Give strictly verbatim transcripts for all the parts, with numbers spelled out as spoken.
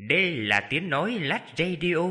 Đây là tiếng nói Lát Radio.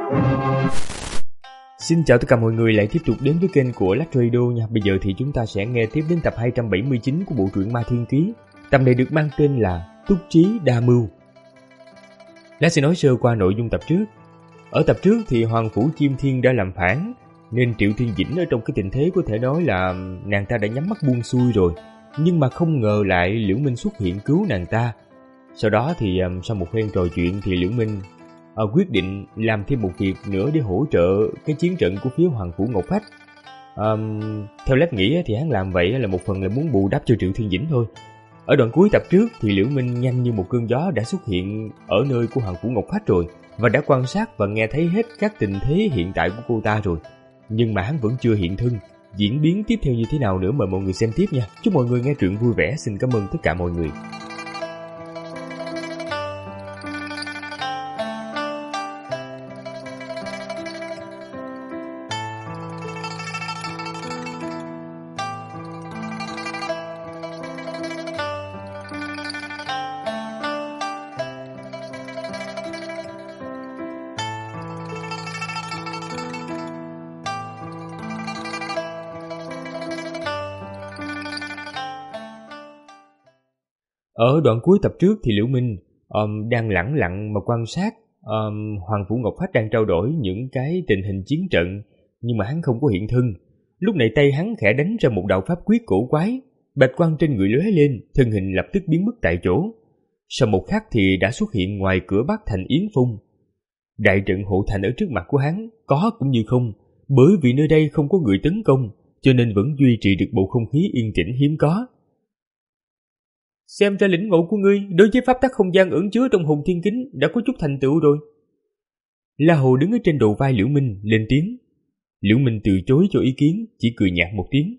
Xin chào tất cả mọi người lại tiếp tục đến với kênh của Lát Radio nha. Bây giờ thì chúng ta sẽ nghe tiếp đến tập hai trăm bảy mươi chín của bộ truyện Ma Thiên Ký. Tập này được mang tên là Túc Trí Đa Mưu. Lát sẽ nói sơ qua nội dung tập trước. Ở tập trước thì Hoàng Phủ Chiêm Thiên đã làm phản, nên Triệu Thiên Dĩnh ở trong cái tình thế có thể nói là nàng ta đã nhắm mắt buông xuôi rồi. Nhưng mà không ngờ lại Liễu Minh xuất hiện cứu nàng ta. Sau đó thì um, sau một phen trò chuyện thì Liễu Minh uh, quyết định làm thêm một việc nữa để hỗ trợ cái chiến trận của phía Hoàng Phủ Ngọc Phách. Um, theo Lát nghĩ thì hắn làm vậy là một phần là muốn bù đắp cho Triệu Thiên Dĩnh thôi. Ở đoạn cuối tập trước thì Liễu Minh nhanh như một cơn gió đã xuất hiện ở nơi của Hoàng Phủ Ngọc Phách rồi, và đã quan sát và nghe thấy hết các tình thế hiện tại của cô ta rồi. Nhưng mà hắn vẫn chưa hiện thân. Diễn biến tiếp theo như thế nào nữa mời mọi người xem tiếp nha. Chúc mọi người nghe truyện vui vẻ. Xin cảm ơn tất cả mọi người. Ở đoạn cuối tập trước thì Liễu Minh um, đang lẳng lặng mà quan sát um, Hoàng Phủ Ngọc Phách đang trao đổi những cái tình hình chiến trận, nhưng mà hắn không có hiện thân. Lúc này tay hắn khẽ đánh ra một đạo pháp quyết cổ quái, bạch quang trên người lóe lên, thân hình lập tức biến mất tại chỗ. Sau một khắc thì đã xuất hiện ngoài cửa Bắc thành Yến Phong. Đại trận hộ thành ở trước mặt của hắn có cũng như không, bởi vì nơi đây không có người tấn công, cho nên vẫn duy trì được bầu không khí yên tĩnh hiếm có. Xem ra lĩnh ngộ của ngươi đối với pháp tắc không gian ẩn chứa trong hồn thiên kính đã có chút thành tựu rồi. La Hồ đứng ở trên đầu vai Liễu Minh lên tiếng. Liễu Minh từ chối cho ý kiến, chỉ cười nhạt một tiếng.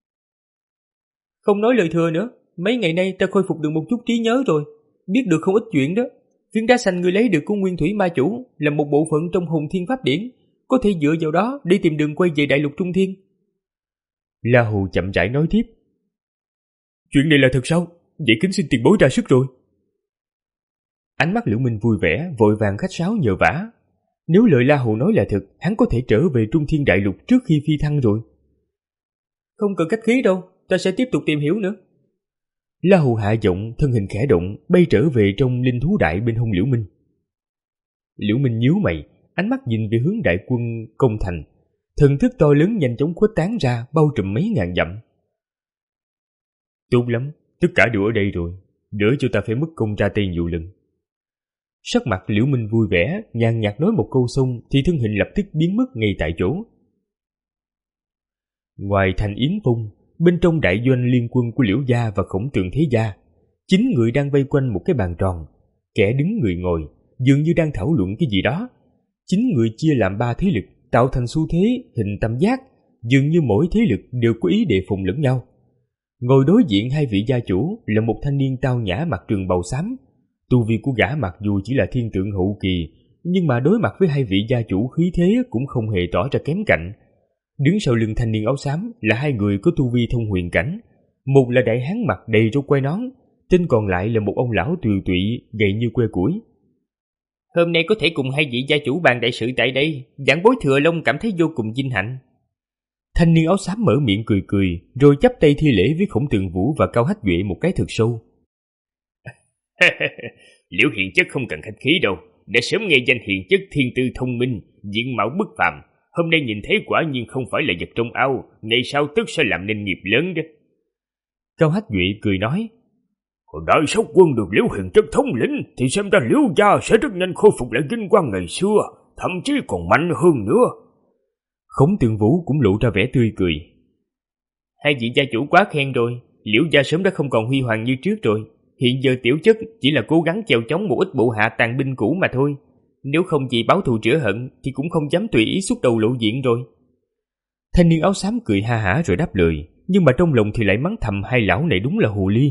Không nói lời thừa nữa, mấy ngày nay ta khôi phục được một chút trí nhớ rồi, biết được không ít chuyện đó. Viên đá xanh ngươi lấy được của Nguyên Thủy Ma Chủ là một bộ phận trong hồn thiên pháp điển, có thể dựa vào đó để tìm đường quay về đại lục Trung Thiên. La Hồ chậm rãi nói tiếp. Chuyện này là thật sao? Vậy kính xin tiền bối ra sức rồi. Ánh mắt Liễu Minh vui vẻ, vội vàng khách sáo nhờ vả. Nếu lời La Hồ nói là thật, hắn có thể trở về Trung Thiên Đại Lục trước khi phi thăng rồi. Không cần khách khí đâu, ta sẽ tiếp tục tìm hiểu nữa. La Hồ hạ giọng, thân hình khẽ động, bay trở về trong linh thú đại bên hông Liễu Minh. Liễu Minh nhíu mày, ánh mắt nhìn về hướng đại quân công thành. Thần thức to lớn nhanh chóng khuếch tán ra, bao trùm mấy ngàn dặm. Tốt lắm, tất cả đều ở đây rồi, đỡ cho ta phải mất công ra tay nhiều lần. Sắc mặt Liễu Minh vui vẻ, nhàn nhạt nói một câu xong thì thân hình lập tức biến mất ngay tại chỗ. Ngoài thành Yến Phong, bên trong đại doanh liên quân của Liễu gia và Khổng Tường Thế gia, chín người đang vây quanh một cái bàn tròn, kẻ đứng người ngồi, dường như đang thảo luận cái gì đó. Chín người chia làm ba thế lực, tạo thành xu thế hình tam giác, dường như mỗi thế lực đều có ý đề phòng lẫn nhau. Ngồi đối diện hai vị gia chủ là một thanh niên tao nhã mặc trường bào xám. Tu vi của gã mặc dù chỉ là thiên tượng hậu kỳ, nhưng mà đối mặt với hai vị gia chủ khí thế cũng không hề tỏ ra kém cạnh. Đứng sau lưng thanh niên áo xám là hai người có tu vi thông huyền cảnh. Một là đại hán mặt đầy râu quai nón, tên còn lại là một ông lão tiều tụy gầy như que củi. Hôm nay có thể cùng hai vị gia chủ bàn đại sự tại đây, giảng bối Thừa Long cảm thấy vô cùng vinh hạnh. Thanh niên áo xám mở miệng cười cười, rồi chắp tay thi lễ với Khổng Tường Vũ và Cao Hách Duệ một cái thật sâu. Liễu hiền chất không cần khách khí đâu, đã sớm nghe danh hiền chất thiên tư thông minh, diện mạo bất phàm. Hôm nay nhìn thấy quả nhiên không phải là vật trong ao, ngày sau tức sẽ làm nên nghiệp lớn đó. Cao Hách Duệ cười nói. Còn đại sáu quân được Liễu hiền chất thống lĩnh, thì xem ra Liễu gia sẽ rất nhanh khôi phục lại vinh quang ngày xưa, thậm chí còn mạnh hơn nữa. Khổng Tường Vũ cũng lộ ra vẻ tươi cười. Hai vị gia chủ quá khen rồi, Liễu gia sớm đã không còn huy hoàng như trước rồi. Hiện giờ tiểu chất chỉ là cố gắng chèo chống một ít bộ hạ tàn binh cũ mà thôi. Nếu không vì báo thù rửa hận thì cũng không dám tùy ý xuất đầu lộ diện rồi. Thanh niên áo xám cười ha hả rồi đáp lời, nhưng mà trong lòng thì lại mắng thầm hai lão này đúng là hồ ly.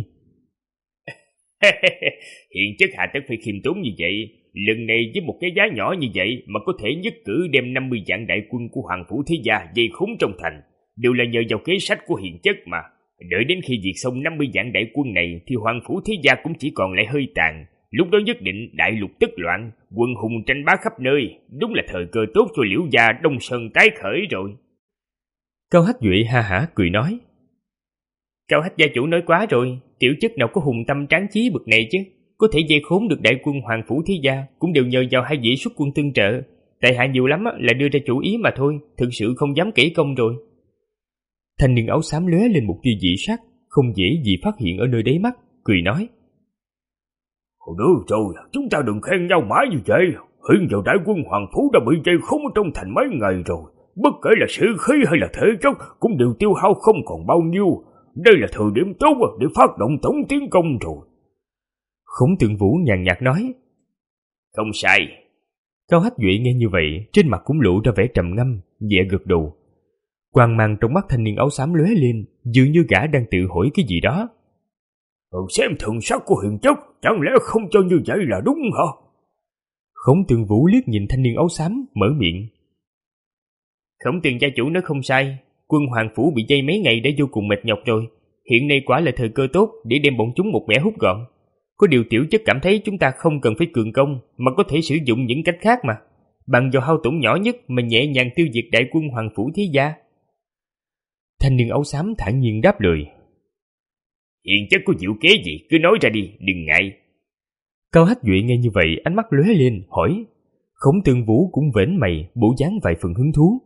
Hiện chất hạ tất phải khiêm tốn như vậy. Lần này với một cái giá nhỏ như vậy mà có thể nhất cử đem năm mươi vạn đại quân của Hoàng Phủ Thế gia dây khốn trong thành, đều là nhờ vào kế sách của hiền chất mà. Đợi đến khi diệt xong năm mươi vạn đại quân này thì Hoàng Phủ Thế gia cũng chỉ còn lại hơi tàn, Lúc đó nhất định đại lục tức loạn, quân hùng tranh bá khắp nơi, đúng là thời cơ tốt cho Liễu gia Đông Sơn tái khởi rồi. Cao Hách Duệ ha hả cười nói. Cao Hách gia chủ nói quá rồi, tiểu chất nào có hùng tâm tráng chí bực này chứ. Có thể dây khốn được đại quân Hoàng Phủ Thế Gia cũng đều nhờ vào hai vị xuất quân tương trợ. Tại hạ nhiều lắm là đưa ra chủ ý mà thôi, thực sự không dám kể công rồi. Thanh niên áo xám lóe lên một tia dị sắc, không dễ gì phát hiện ở nơi đáy mắt, cười nói. Được rồi, chúng ta đừng khen nhau mãi như vậy. Hiện giờ đại quân Hoàng Phủ đã bị dây khốn ở trong thành mấy ngày rồi. Bất kể là sĩ khí hay là thể chất cũng đều tiêu hao không còn bao nhiêu. Đây là thời điểm tốt để phát động tổng tiến công rồi. Khổng Tượng Vũ nhàn nhạt nói. Không sai. Cao Hách Duệ nghe như vậy, trên mặt cũng lộ ra vẻ trầm ngâm, nhẹ gật đầu. Quang mang trong mắt thanh niên áo xám lóe lên, dường như gã đang tự hỏi cái gì đó. Ừ, xem thường sắc của Hiền chất, chẳng lẽ không cho như vậy là đúng hả? Khổng Tượng Vũ liếc nhìn thanh niên áo xám, mở miệng. Khổng Tường gia chủ nói không sai, quân Hoàng Phủ bị dây mấy ngày đã vô cùng mệt nhọc rồi. Hiện nay quả là thời cơ tốt để đem bọn chúng một mẻ hút gọn. Có điều tiểu chất cảm thấy chúng ta không cần phải cường công, mà có thể sử dụng những cách khác mà. Bằng vào hao tổn nhỏ nhất mà nhẹ nhàng tiêu diệt đại quân Hoàng Phủ Thế Gia. Thanh niên áo xám thản nhiên đáp lời. Hiện chất có diệu kế gì, cứ nói ra đi, đừng ngại. Cao Hách Duệ nghe như vậy, ánh mắt lóe lên, hỏi. Khổng Tượng Vũ cũng vểnh mày, bộ dáng vài phần hứng thú.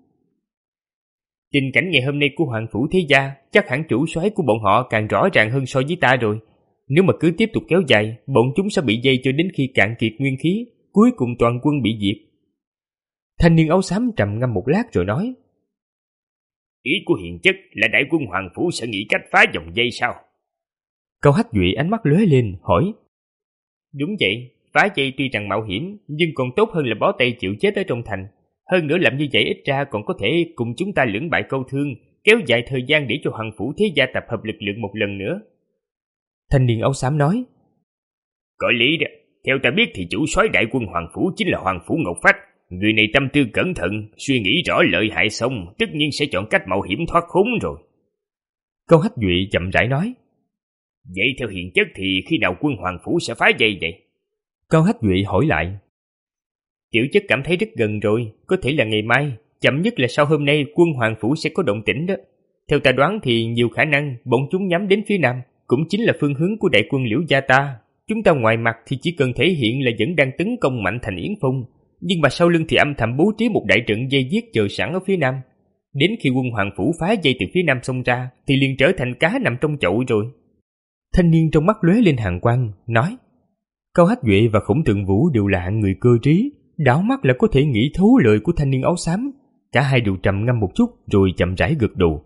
Tình cảnh ngày hôm nay của Hoàng Phủ Thế Gia, chắc hẳn chủ soái của bọn họ càng rõ ràng hơn so với ta rồi. Nếu mà cứ tiếp tục kéo dài, bọn chúng sẽ bị dây cho đến khi cạn kiệt nguyên khí, cuối cùng toàn quân bị diệt. Thanh niên áo xám trầm ngâm một lát rồi nói. Ý của Hiền chất là đại quân Hoàng Phủ sẽ nghĩ cách phá dòng dây sao? Cao Hách Duệ ánh mắt lóe lên, hỏi. Đúng vậy, phá dây tuy rằng mạo hiểm, nhưng còn tốt hơn là bó tay chịu chết ở trong thành. Hơn nữa làm như vậy ít ra còn có thể cùng chúng ta lưỡng bại câu thương, kéo dài thời gian để cho Hoàng Phủ Thế Gia tập hợp lực lượng một lần nữa. Thanh niên áo xám nói. Có lý đó, theo ta biết thì chủ soái đại quân Hoàng Phủ chính là Hoàng Phủ Ngọc Phách. Người này tâm tư cẩn thận, suy nghĩ rõ lợi hại xong, tất nhiên sẽ chọn cách mạo hiểm thoát khốn rồi. Cao Hách Duệ chậm rãi nói. Vậy theo Hiền chất thì khi nào quân Hoàng Phủ sẽ phá dây vậy? Cao Hách Duệ hỏi lại. Tiểu chất cảm thấy rất gần rồi, có thể là ngày mai, chậm nhất là sau hôm nay quân Hoàng Phủ sẽ có động tĩnh đó. Theo ta đoán thì nhiều khả năng bọn chúng nhắm đến phía nam, cũng chính là phương hướng của đại quân Liễu gia ta. Chúng ta ngoài mặt thì chỉ cần thể hiện là vẫn đang tấn công mạnh thành Yến Phong, nhưng mà sau lưng thì âm thầm bố trí một đại trận dây giết chờ sẵn ở phía nam. Đến khi quân Hoàng Phủ phá dây từ phía nam xông ra thì liền trở thành cá nằm trong chậu rồi. Thanh niên trong mắt lóe lên hàn quang, nói. Cao Hách Duệ và Khổng Tượng Vũ đều là hạng người cơ trí, đảo mắt là có thể nghĩ thấu lời của thanh niên áo xám. Cả hai đều trầm ngâm một chút rồi chậm rãi gật đầu.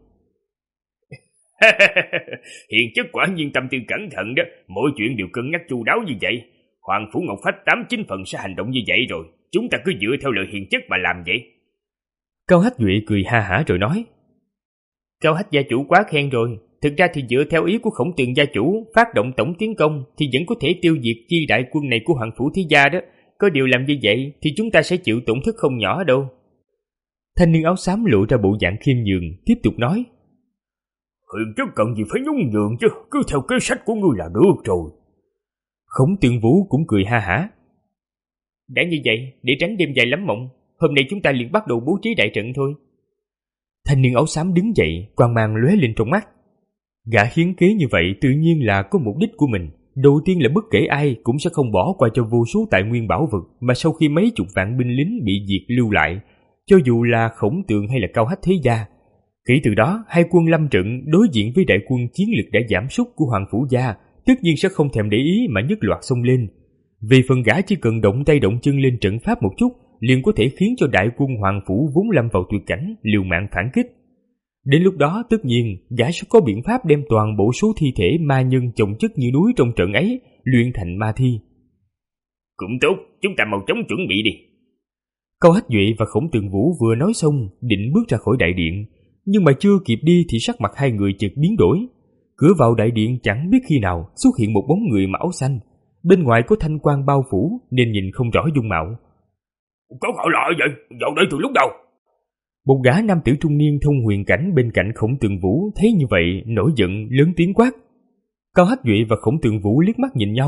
Hiền chất quả nhiên tâm tư cẩn thận đó, mọi chuyện đều cân nhắc chu đáo như vậy. Hoàng Phủ Ngọc Phách tám chín phần sẽ hành động như vậy rồi, chúng ta cứ dựa theo lời Hiền chất mà làm vậy. Cao Hách Duệ cười ha hả rồi nói. Cao Hách gia chủ quá khen rồi. Thực ra thì dựa theo ý của Khổng Tường gia chủ, phát động tổng tiến công thì vẫn có thể tiêu diệt chi đại quân này của Hoàng Phủ Thế Gia đó. Có điều làm như vậy thì chúng ta sẽ chịu tổn thất không nhỏ đâu. Thanh niên áo xám lộ ra bộ dạng khiêm nhường, tiếp tục nói. Hiền chất cần gì phải nhún nhường chứ, cứ theo kế sách của ngươi là được rồi. Khổng Tượng Vũ cũng cười ha hả. Đã như vậy, để tránh đêm dài lắm mộng, hôm nay chúng ta liền bắt đầu bố trí đại trận thôi. Thanh niên áo xám đứng dậy, quang mang lóe lên trong mắt. Gã hiến kế như vậy tự nhiên là có mục đích của mình. Đầu tiên là bất kể ai cũng sẽ không bỏ qua cho vô số tài nguyên bảo vật mà sau khi mấy chục vạn binh lính bị diệt lưu lại, cho dù là Khổng Tượng hay là Cao Hách Thế Gia. Kể từ đó, hai quân lâm trận đối diện với đại quân chiến lực đã giảm sút của Hoàng Phủ Gia, tất nhiên sẽ không thèm để ý mà nhất loạt xông lên. Về phần gã chỉ cần động tay động chân lên trận pháp một chút, liền có thể khiến cho đại quân Hoàng Phủ vốn lâm vào tuyệt cảnh liều mạng phản kích. Đến lúc đó tất nhiên gã sẽ có biện pháp đem toàn bộ số thi thể ma nhân chồng chất như núi trong trận ấy luyện thành ma thi. Cũng tốt, chúng ta mau chóng chuẩn bị đi. Cao Hách Duệ và Khổng Tượng Vũ vừa nói xong định bước ra khỏi đại điện, nhưng mà chưa kịp đi thì sắc mặt hai người chợt biến đổi. Cửa vào đại điện chẳng biết khi nào xuất hiện một bóng người mặc áo xanh, bên ngoài có thanh quang bao phủ nên nhìn không rõ dung mạo. Có gọi lại vậy, vào đây từ lúc đầu. Một gã nam tử trung niên thông huyền cảnh bên cạnh Khổng Tượng Vũ thấy như vậy nổi giận lớn tiếng quát. Cao Hách Duệ và Khổng Tượng Vũ liếc mắt nhìn nhau,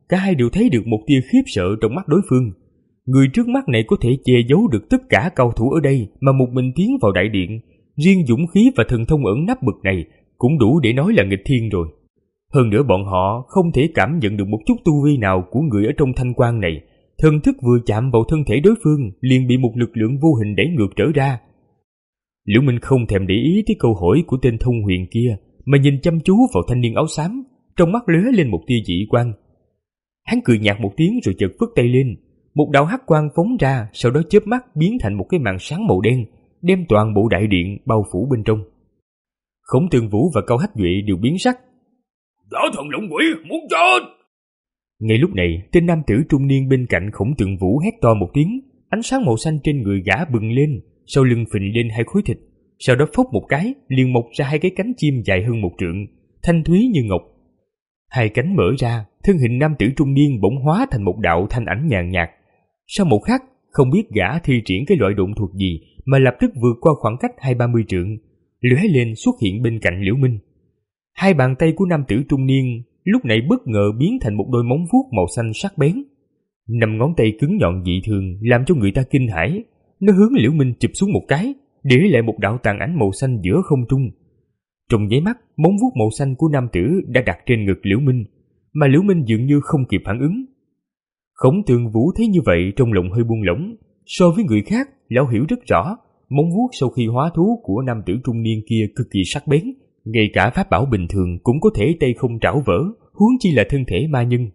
cả hai đều thấy được một tia khiếp sợ trong mắt đối phương. Người trước mắt này có thể che giấu được tất cả cao thủ ở đây mà một mình tiến vào đại điện, riêng dũng khí và thần thông ẩn nấp bực này cũng đủ để nói là nghịch thiên rồi. Hơn nữa bọn họ không thể cảm nhận được một chút tu vi nào của người ở trong thanh quan này, thần thức vừa chạm vào thân thể đối phương liền bị một lực lượng vô hình đẩy ngược trở ra. Liễu Minh không thèm để ý tới câu hỏi của tên thông huyền kia, mà nhìn chăm chú vào thanh niên áo xám, trong mắt lóe lên một tia dị quang. Hắn cười nhạt một tiếng rồi chợt phất tay lên, một đạo hắc quang phóng ra, sau đó chớp mắt biến thành một cái màn sáng màu đen, đem toàn bộ đại điện bao phủ bên trong. Khổng Tường Vũ và Cao Hách Duệ đều biến sắc. Võ thần lũng quỷ muốn chết! Ngay lúc này, tên nam tử trung niên bên cạnh Khổng Tường Vũ hét to một tiếng, ánh sáng màu xanh trên người gã bừng lên, sau lưng phình lên hai khối thịt, sau đó phốc một cái, liền mọc ra hai cái cánh chim dài hơn một trượng, thanh thúy như ngọc. Hai cánh mở ra, thân hình nam tử trung niên bỗng hóa thành một đạo thanh ảnh nhàn nhạt. Sau một khắc, không biết gã thi triển cái loại độn thuật gì mà lập tức vượt qua khoảng cách hai ba mươi trượng, lóe lên xuất hiện bên cạnh Liễu Minh. Hai bàn tay của nam tử trung niên lúc này bất ngờ biến thành một đôi móng vuốt màu xanh sắc bén. Năm ngón tay cứng nhọn dị thường làm cho người ta kinh hãi. Nó hướng Liễu Minh chụp xuống một cái, để lại một đạo tàn ảnh màu xanh giữa không trung. Trong nháy mắt, móng vuốt màu xanh của nam tử đã đặt trên ngực Liễu Minh, mà Liễu Minh dường như không kịp phản ứng. Khổng Tường Vũ thấy như vậy trong lòng hơi buông lỏng. So với người khác, lão hiểu rất rõ, móng vuốt sau khi hóa thú của nam tử trung niên kia cực kỳ sắc bén, ngay cả pháp bảo bình thường cũng có thể tay không trảo vỡ, huống chi là thân thể ma nhân.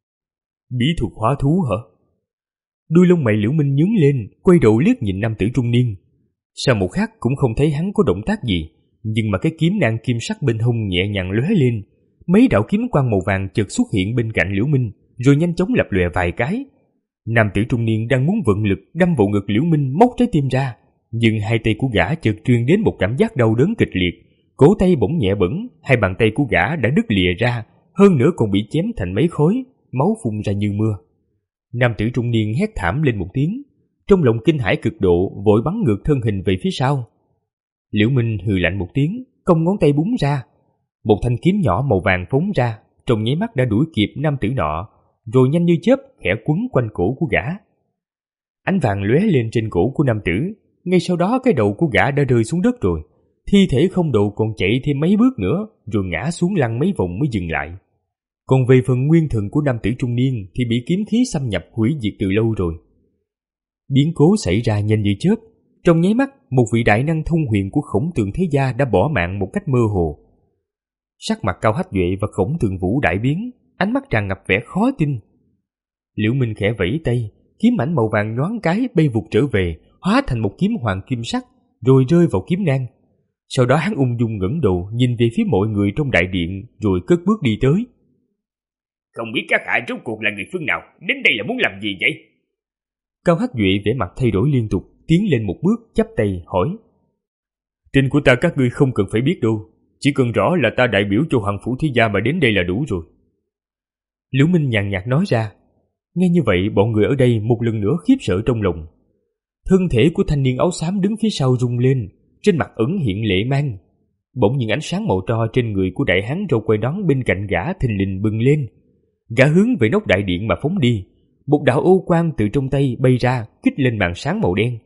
Bí thuật hóa thú hả? Đuôi lông mày Liễu Minh nhướng lên, quay đầu liếc nhìn nam tử trung niên. Sau một khắc cũng không thấy hắn có động tác gì, nhưng mà cái kiếm nang kim sắc bên hông nhẹ nhàng lóe lên, mấy đạo kiếm quang màu vàng chợt xuất hiện bên cạnh Liễu Minh, rồi nhanh chóng lập lòe vài cái. Nam tử trung niên đang muốn vận lực đâm vào ngực Liễu Minh móc trái tim ra, nhưng hai tay của gã chợt truyền đến một cảm giác đau đớn kịch liệt, cổ tay bỗng nhẹ bẫng, hai bàn tay của gã đã đứt lìa ra, hơn nữa còn bị chém thành mấy khối, máu phun ra như mưa. Nam tử trung niên hét thảm lên một tiếng, trong lòng kinh hãi cực độ, vội bắn ngược thân hình về phía sau. Liễu Minh hừ lạnh một tiếng, cong ngón tay búng ra, một thanh kiếm nhỏ màu vàng phóng ra, trong nháy mắt đã đuổi kịp nam tử nọ, rồi nhanh như chớp khẽ quấn quanh cổ của gã. Ánh vàng lóe lên trên cổ của nam tử, ngay sau đó cái đầu của gã đã rơi xuống đất rồi, thi thể không đầu còn chạy thêm mấy bước nữa, rồi ngã xuống lăn mấy vòng mới dừng lại. Còn về phần nguyên thần của nam tử trung niên thì bị kiếm khí xâm nhập hủy diệt từ lâu rồi. Biến cố xảy ra nhanh như chớp, trong nháy mắt một vị đại năng thông huyền của Khổng Tường thế gia đã bỏ mạng một cách mơ hồ. Sắc mặt Cao Hách Duệ và Khổng Tường Vũ đại biến, ánh mắt tràn ngập vẻ khó tin. Liễu Minh khẽ vẫy tay, kiếm ảnh màu vàng nhoáng cái bay vụt trở về, hóa thành một kiếm hoàng kim sắc, rồi rơi vào kiếm nang. Sau đó hắn ung dung ngẩng đầu nhìn về phía mọi người trong đại điện, rồi cất bước đi tới. Không biết các hạ rốt cuộc là người phương nào, đến đây là muốn làm gì vậy? Cao Hách Duệ vẻ mặt thay đổi liên tục, tiến lên một bước chắp tay hỏi. Tin của ta các ngươi không cần phải biết đâu, chỉ cần rõ là ta đại biểu cho Hoàng Phủ Thế Gia mà đến đây là đủ rồi. Liễu Minh nhàn nhạt nói ra. Nghe như vậy, bọn người ở đây một lần nữa khiếp sợ trong lòng. Thân thể của thanh niên áo xám đứng phía sau rung lên, trên mặt ẩn hiện lệ mang. Bỗng nhiên ánh sáng màu tro trên người của đại hán râu quai nón bên cạnh gã thình lình bừng lên. Gã hướng về nóc đại điện mà phóng đi. Một đạo ô quang từ trong tay bay ra, kích lên màn sáng màu đen.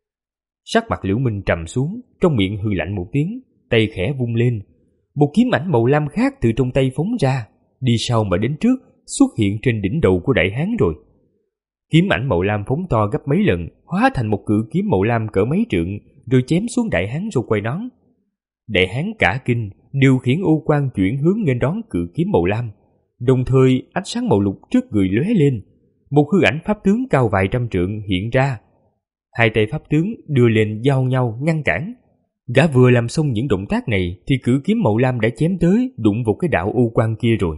Sắc mặt Liễu Minh trầm xuống, trong miệng hừ lạnh một tiếng, tay khẽ vung lên. Một kiếm ảnh màu lam khác từ trong tay phóng ra, đi sau mà đến trước, xuất hiện trên đỉnh đầu của đại hán rồi. Kiếm ảnh màu lam phóng to gấp mấy lần, hóa thành một cự kiếm màu lam cỡ mấy trượng, rồi chém xuống đại hán râu quai nón. Đại hán cả kinh, điều khiển ô quang chuyển hướng nghênh đón cự kiếm màu lam. Đồng thời ánh sáng màu lục trước người lóe lên, một hư ảnh pháp tướng cao vài trăm trượng hiện ra. Hai tay pháp tướng đưa lên giao nhau ngăn cản. Gã vừa làm xong những động tác này thì cự kiếm màu lam đã chém tới, đụng vào cái đạo ô quang kia rồi.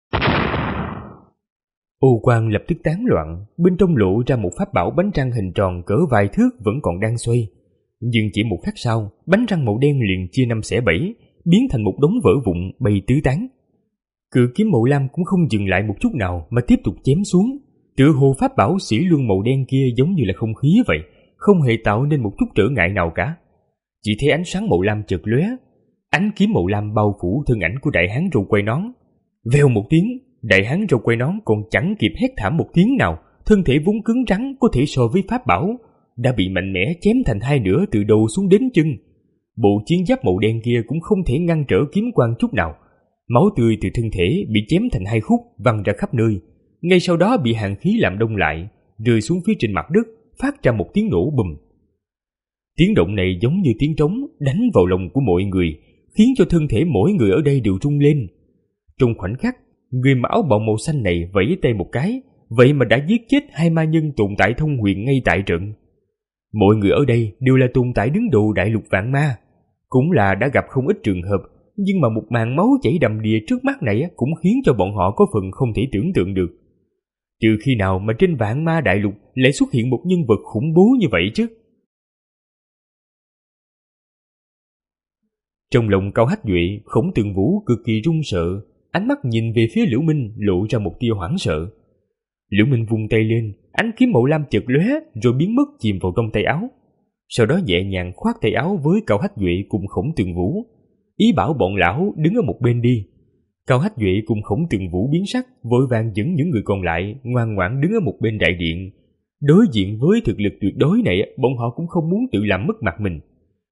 Ô quang lập tức tán loạn, bên trong lộ ra một pháp bảo bánh răng hình tròn cỡ vài thước vẫn còn đang xoay. Nhưng chỉ một khắc sau, bánh răng màu đen liền chia năm xẻ bảy, biến thành một đống vỡ vụn bay tứ tán. Cự kiếm màu lam cũng không dừng lại một chút nào mà tiếp tục chém xuống. Tựa hồ pháp bảo xỉ luân màu đen kia giống như là không khí vậy, không hề tạo nên một chút trở ngại nào cả. Chỉ thấy ánh sáng màu lam chợt lóe, ánh kiếm màu lam bao phủ thân ảnh của đại hán râu quai nón. Vèo một tiếng, đại hán râu quai nón còn chẳng kịp hét thảm một tiếng nào, thân thể vốn cứng rắn có thể so với pháp bảo, đã bị mạnh mẽ chém thành hai nửa từ đầu xuống đến chân. Bộ chiến giáp màu đen kia cũng không thể ngăn trở kiếm quang chút nào. Máu tươi từ thân thể bị chém thành hai khúc văng ra khắp nơi, ngay sau đó bị hàn khí làm đông lại, rơi xuống phía trên mặt đất, phát ra một tiếng nổ bùm. Tiếng động này giống như tiếng trống đánh vào lòng của mọi người, khiến cho thân thể mỗi người ở đây đều rung lên. Trong khoảnh khắc, người mặc áo bào màu xanh này vẫy tay một cái, vậy mà đã giết chết hai ma nhân tồn tại thông huyền ngay tại trận. Mọi người ở đây đều là tồn tại đứng đầu đại lục vạn ma, cũng là đã gặp không ít trường hợp, nhưng mà một màn máu chảy đầm đìa trước mắt này cũng khiến cho bọn họ có phần không thể tưởng tượng được. Trừ khi nào mà trên vạn ma đại lục lại xuất hiện một nhân vật khủng bố như vậy chứ. Trong lòng Cao Hách Duệ, Khổng Tường Vũ cực kỳ run sợ, ánh mắt nhìn về phía Liễu Minh lộ ra một tia hoảng sợ. Liễu Minh vung tay lên, ánh kiếm màu lam chợt lóe rồi biến mất chìm vào trong tay áo. Sau đó nhẹ nhàng khoác tay áo với Cao Hách Duệ cùng Khổng Tường Vũ, ý bảo bọn lão đứng ở một bên đi. Cao Hách Duệ cùng Khổng Tường Vũ biến sắc, vội vàng dẫn những người còn lại ngoan ngoãn đứng ở một bên đại điện. Đối diện với thực lực tuyệt đối này, bọn họ cũng không muốn tự làm mất mặt mình.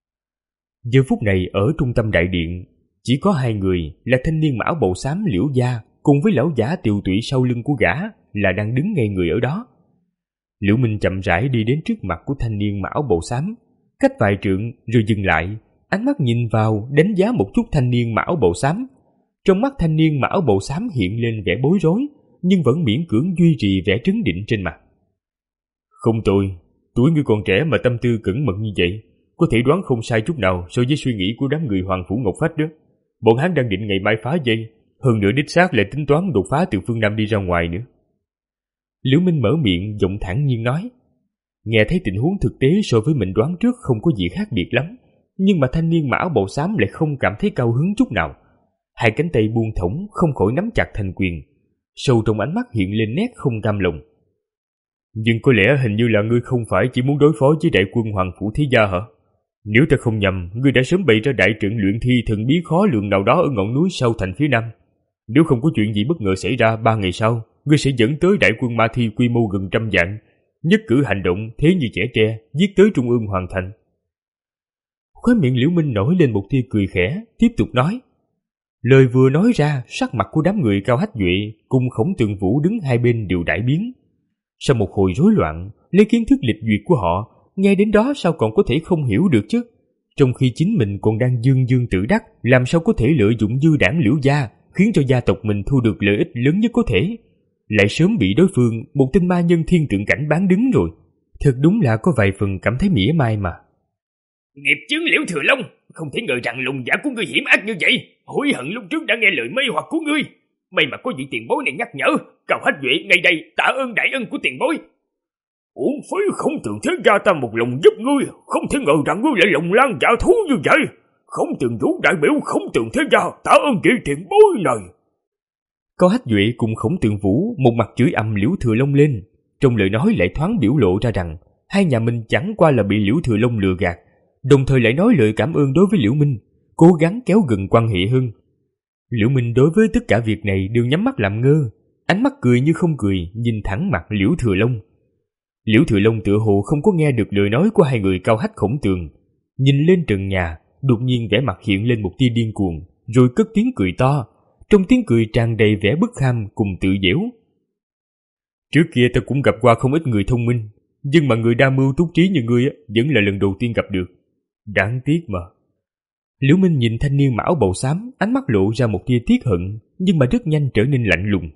Giờ phút này ở trung tâm đại điện, chỉ có hai người là thanh niên mão bầu xám Liễu Gia cùng với lão giả tiều tụy sau lưng của gã là đang đứng ngay người ở đó. Liễu Minh chậm rãi đi đến trước mặt của thanh niên mão bầu xám, cách vài trượng rồi dừng lại, ánh mắt nhìn vào đánh giá một chút thanh niên mão bầu xám. Trong mắt thanh niên mão bầu xám hiện lên vẻ bối rối, nhưng vẫn miễn cưỡng duy trì vẻ trấn định trên mặt. Không tồi, tuổi ngươi còn trẻ mà tâm tư cẩn mật như vậy, có thể đoán không sai chút nào so với suy nghĩ của đám người Hoàng Phủ Ngọc Phách đó. Bọn hắn đang định ngày mai phá dây, hơn nữa đích xác lại tính toán đột phá từ phương Nam đi ra ngoài nữa. Liễu Minh mở miệng giọng thản nhiên nói. Nghe thấy tình huống thực tế so với mình đoán trước không có gì khác biệt lắm, nhưng mà thanh niên mão bầu xám lại không cảm thấy cao hứng chút nào. Hai cánh tay buông thõng không khỏi nắm chặt thành quyền, sâu trong ánh mắt hiện lên nét không cam lòng. Nhưng có lẽ hình như là ngươi không phải chỉ muốn đối phó với đại quân Hoàng Phủ Thế Gia hả? Nếu ta không nhầm, ngươi đã sớm bày ra đại trận luyện thi thần bí khó lường nào đó ở ngọn núi sau thành phía nam. Nếu không có chuyện gì bất ngờ xảy ra, ba ngày sau, ngươi sẽ dẫn tới đại quân ma thi quy mô gần trăm vạn, nhất cử hành động thế như trẻ tre, giết tới trung ương hoàn thành. Khóe miệng Liễu Minh nổi lên một tia cười khẽ, tiếp tục nói. Lời vừa nói ra, sắc mặt của đám người Cao Hách Duệ cùng Khổng Tường Vũ đứng hai bên đều đại biến. Sau một hồi rối loạn, lấy kiến thức lịch duyệt của họ, nghe đến đó sao còn có thể không hiểu được chứ? Trong khi chính mình còn đang dương dương tự đắc, làm sao có thể lợi dụng dư đảng Liễu gia, khiến cho gia tộc mình thu được lợi ích lớn nhất có thể, lại sớm bị đối phương một tên ma nhân thiên tượng cảnh bán đứng rồi. Thật đúng là có vài phần cảm thấy mỉa mai mà. Nghiệp chướng Liễu Thừa Long, không thể ngờ rằng lùng giả của ngươi hiểm ác như vậy. Hối hận lúc trước đã nghe lời mê hoặc của ngươi. May mà có vị tiền bối này nhắc nhở. Cao Hách Duệ ngay đây tạ ơn đại ân của tiền bối. Uổng phí Không Tường Thế Gia ta một lòng giúp ngươi, không thể ngờ rằng ngươi lại lòng lan dạ thú như vậy. Không Tường Vũ đại biểu Không Tường Thế Gia tạ ơn vị tiền bối này. Cao Hách Duệ cùng Khổng Tường Vũ một mặt chửi ầm Liễu Thừa Long lên, trong lời nói lại thoáng biểu lộ ra rằng hai nhà mình chẳng qua là bị Liễu Thừa Long lừa gạt, đồng thời lại nói lời cảm ơn đối với Liễu Minh, cố gắng kéo gần quan hệ hơn. Liễu Minh đối với tất cả việc này đều nhắm mắt làm ngơ, ánh mắt cười như không cười nhìn thẳng mặt Liễu Thừa Long. Liễu Thừa Long tựa hồ không có nghe được lời nói của hai người Cao Hách Khổng Tường, nhìn lên trần nhà, đột nhiên vẻ mặt hiện lên một tia điên cuồng, rồi cất tiếng cười to, trong tiếng cười tràn đầy vẻ bất kham cùng tự giễu. Trước kia ta cũng gặp qua không ít người thông minh, nhưng mà người đa mưu túc trí như ngươi vẫn là lần đầu tiên gặp được. Đáng tiếc mà. Liễu Minh nhìn thanh niên mão bầu xám, ánh mắt lộ ra một tia tiếc hận, nhưng mà rất nhanh trở nên lạnh lùng.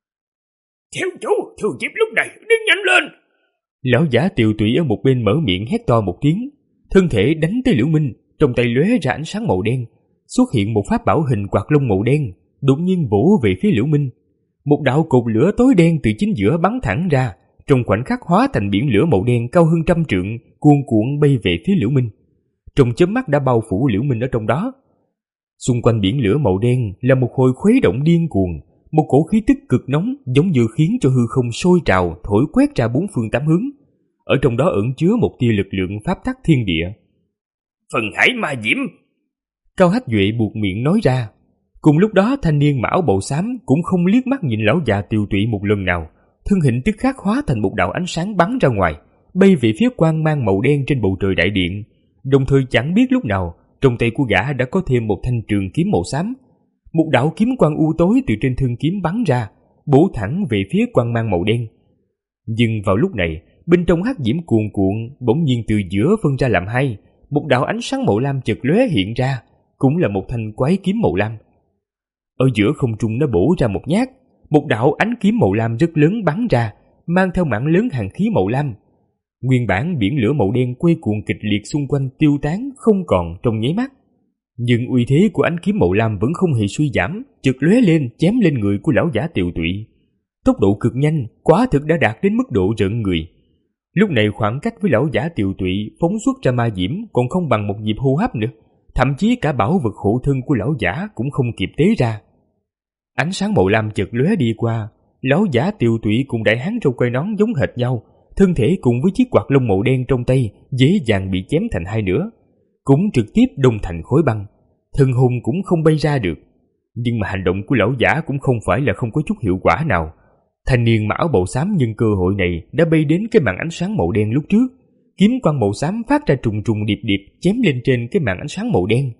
Thiếu chủ, Thường Diệp lúc này, đứng nhanh lên! Lão giả tiều tụy ở một bên mở miệng hét to một tiếng, thân thể đánh tới Liễu Minh, trong tay lóe ra ánh sáng màu đen, xuất hiện một pháp bảo hình quạt lông màu đen, đột nhiên vỗ về phía Liễu Minh. Một đạo cột lửa tối đen từ chính giữa bắn thẳng ra, trong khoảnh khắc hóa thành biển lửa màu đen cao hơn trăm trượng, cuồn cuộn bay về phía Liễu Minh. Trong chớp mắt đã bao phủ Liễu Minh ở trong đó. Xung quanh biển lửa màu đen là một hồi khuấy động điên cuồng, một cổ khí tức cực nóng giống như khiến cho hư không sôi trào, thổi quét ra bốn phương tám hướng. Ở trong đó ẩn chứa một tia lực lượng pháp tắc thiên địa. Phần Hải Ma Diễm. Cao Hách Duệ buột miệng nói ra. Cùng lúc đó thanh niên mão bầu xám cũng không liếc mắt nhìn lão già tiều tụy một lần nào, thân hình tức khắc hóa thành một đạo ánh sáng bắn ra ngoài, bay về phía quang mang màu đen trên bầu trời đại điện. Đồng thời chẳng biết lúc nào trong tay của gã đã có thêm một thanh trường kiếm màu xám. Một đạo kiếm quang u tối từ trên thân kiếm bắn ra, bổ thẳng về phía quang mang màu đen. Nhưng vào lúc này, bên trong hắc diễm cuồn cuộn bỗng nhiên từ giữa phân ra làm hai, một đạo ánh sáng màu lam chợt lóe hiện ra, cũng là một thanh quái kiếm màu lam. Ở giữa không trung nó bổ ra một nhát, một đạo ánh kiếm màu lam rất lớn bắn ra, mang theo mảng lớn hàn khí màu lam. Nguyên bản biển lửa màu đen quay cuồng kịch liệt xung quanh tiêu tán không còn trong nháy mắt. Nhưng uy thế của ánh kiếm màu lam vẫn không hề suy giảm, chợt lóe lên chém lên người của lão giả tiều tụy. Tốc độ cực nhanh, quả thực đã đạt đến mức độ rợn người. Lúc này khoảng cách với lão giả tiều tụy phóng xuất ra ma diễm còn không bằng một nhịp hô hấp nữa, thậm chí cả bảo vật hộ thân của lão giả cũng không kịp tế ra. Ánh sáng màu lam chợt lóe đi qua, lão giả tiều tụy cùng đại hán râu quai nón giống hệt nhau, thân thể cùng với chiếc quạt lông màu đen trong tay dễ dàng bị chém thành hai nửa, cũng trực tiếp đông thành khối băng, thân hồn cũng không bay ra được. Nhưng mà hành động của lão giả cũng không phải là không có chút hiệu quả nào. Thanh niên mặc áo bầu xám nhân cơ hội này đã bay đến cái màn ánh sáng màu đen lúc trước, kiếm quang màu xám phát ra trùng trùng điệp điệp chém lên trên cái màn ánh sáng màu đen.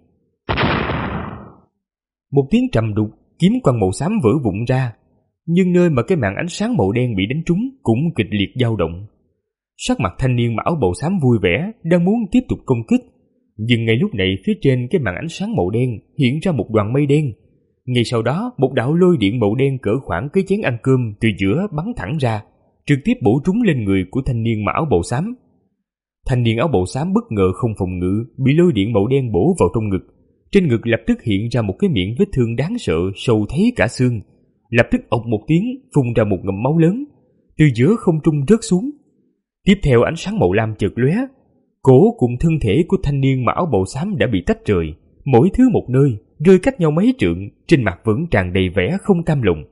Một tiếng trầm đục, kiếm quang màu xám vỡ vụn ra, nhưng nơi mà cái màn ánh sáng màu đen bị đánh trúng cũng kịch liệt dao động. Sắc mặt thanh niên mặc áo bầu xám vui vẻ, đang muốn tiếp tục công kích, nhưng ngay lúc này phía trên cái màn ánh sáng màu đen hiện ra một đoàn mây đen. Ngay sau đó, một đạo lôi điện màu đen cỡ khoảng cái chén ăn cơm từ giữa bắn thẳng ra, trực tiếp bổ trúng lên người của thanh niên mặc áo bầu xám. Thanh niên áo bầu xám bất ngờ không phòng ngự, bị lôi điện màu đen bổ vào trong ngực. Trên ngực lập tức hiện ra một cái miệng vết thương đáng sợ, sâu thấy cả xương. Lập tức ộc một tiếng, phun ra một ngụm máu lớn, từ giữa không trung rớt xuống. Tiếp theo ánh sáng màu lam chợt lóe, cổ cùng thân thể của thanh niên mặc áo bầu xám đã bị tách rời, mỗi thứ một nơi, rơi cách nhau mấy trượng, trên mặt vẫn tràn đầy vẻ không cam lòng.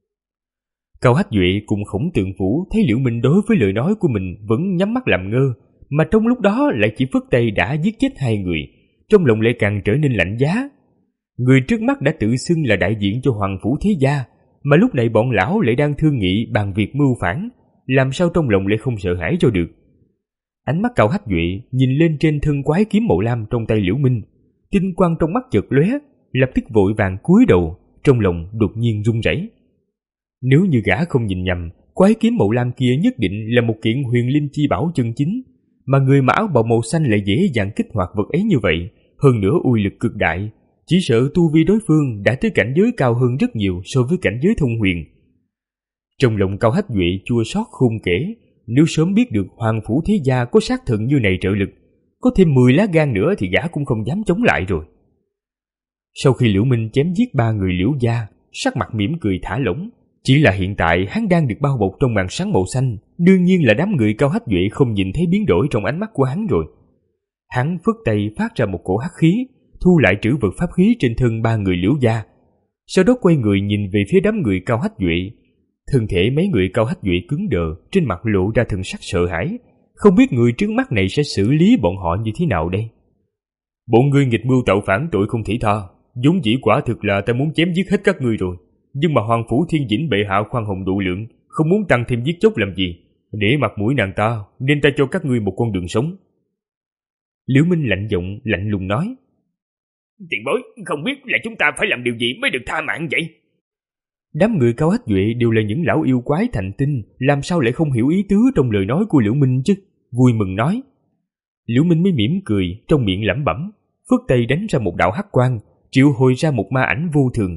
Cao Hách Duệ cùng Khổng Tượng Phủ thấy Liễu Minh đối với lời nói của mình vẫn nhắm mắt làm ngơ, mà trong lúc đó lại chỉ phất tay đã giết chết hai người, trong lòng lại càng trở nên lạnh giá. Người trước mắt đã tự xưng là đại diện cho Hoàng Phủ Thế Gia, mà lúc này bọn lão lại đang thương nghị bàn việc mưu phản, làm sao trong lòng lại không sợ hãi cho được. Ánh mắt Cao Hách Duệ nhìn lên trên thân quái kiếm màu lam trong tay Liễu Minh, tinh quang trong mắt chợt lóe, lập tức vội vàng cúi đầu, trong lòng đột nhiên run rẩy. Nếu như gã không nhìn nhầm, quái kiếm màu lam kia nhất định là một kiện huyền linh chi bảo chân chính, mà người mặc áo bào màu xanh lại dễ dàng kích hoạt vật ấy như vậy, hơn nữa uy lực cực đại, chỉ sợ tu vi đối phương đã tới cảnh giới cao hơn rất nhiều so với cảnh giới thông huyền. Trong lòng Cao Hách Duệ chua xót khôn kể, nếu sớm biết được Hoàng Phủ Thế Gia có sát thần như này trợ lực, có thêm mười lá gan nữa thì gã cũng không dám chống lại rồi. Sau khi Liễu Minh chém giết ba người Liễu gia, sắc mặt mỉm cười thả lỏng. Chỉ là hiện tại hắn đang được bao bọc trong màn sáng màu xanh, đương nhiên là đám người Cao Hách Duệ không nhìn thấy biến đổi trong ánh mắt của hắn rồi. Hắn phất tay phát ra một cổ hắc khí, thu lại trữ vật pháp khí trên thân ba người Liễu gia, sau đó quay người nhìn về phía đám người Cao Hách Duệ. Thân thể mấy người Cao Hách Duệ cứng đờ, trên mặt lộ ra thần sắc sợ hãi, không biết người trước mắt này sẽ xử lý bọn họ như thế nào đây. Bọn ngươi nghịch mưu tạo phản tội không thể tha, vốn dĩ quả thực là ta muốn chém giết hết các ngươi rồi, nhưng mà Hoàng Phủ Thiên Dĩnh bệ hạ khoan hồng độ lượng, không muốn tăng thêm giết chóc làm gì, để mặt mũi nàng ta nên ta cho các ngươi một con đường sống. Liễu Minh lạnh giọng lạnh lùng nói: Tiền bối, không biết là chúng ta phải làm điều gì mới được tha mạng vậy? Đám người Cao Hách Duệ đều là những lão yêu quái thành tinh, làm sao lại không hiểu ý tứ trong lời nói của Liễu Minh chứ? Vui mừng nói. Liễu Minh mới mỉm cười, trong miệng lẩm bẩm, phất tay đánh ra một đạo hắc quang, triệu hồi ra một ma ảnh vô thường.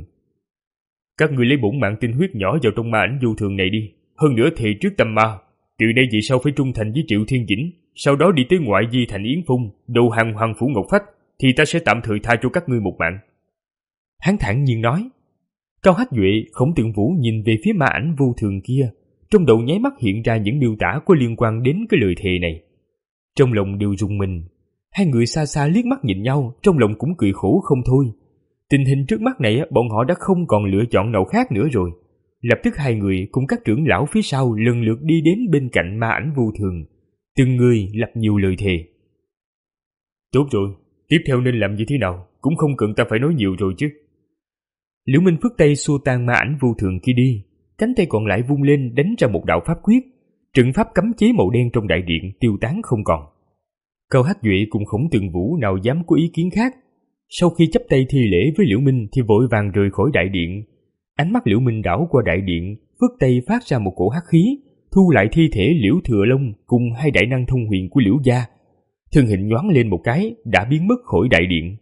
Các ngươi lấy bổn mạng tinh huyết nhỏ vào trong ma ảnh vô thường này đi, hơn nữa thề trước tâm ma, từ đây về sau phải trung thành với Triệu Thiên Dĩnh, sau đó đi tới ngoại di thành Yến Phung, đầu hàng Hoàng Phủ Ngọc Phách, thì ta sẽ tạm thời tha cho các ngươi một mạng. Hắn thản nhiên nói. Cao Hách Duệ, Khổng Tượng Vũ nhìn về phía ma ảnh vô thường kia, trong đầu nháy mắt hiện ra những miêu tả có liên quan đến cái lời thề này. Trong lòng đều rùng mình, hai người xa xa liếc mắt nhìn nhau, trong lòng cũng cười khổ không thôi. Tình hình trước mắt này bọn họ đã không còn lựa chọn nào khác nữa rồi. Lập tức hai người cùng các trưởng lão phía sau lần lượt đi đến bên cạnh ma ảnh vô thường, từng người lập nhiều lời thề. Tốt rồi, tiếp theo nên làm như thế nào cũng không cần ta phải nói nhiều rồi chứ. Liễu Minh phất tay xua tan ma ảnh vô thường kia đi, cánh tay còn lại vung lên đánh ra một đạo pháp quyết, trận pháp cấm chế màu đen trong đại điện tiêu tán không còn. Cao Hách Duệ cùng Khổng Tường Vũ nào dám có ý kiến khác. Sau khi chắp tay thi lễ với Liễu Minh thì vội vàng rời khỏi đại điện. Ánh mắt Liễu Minh đảo qua đại điện, phất tay phát ra một cổ hắc khí, thu lại thi thể Liễu Thừa Long cùng hai đại năng thông huyền của Liễu gia. Thân hình nhoáng lên một cái đã biến mất khỏi đại điện.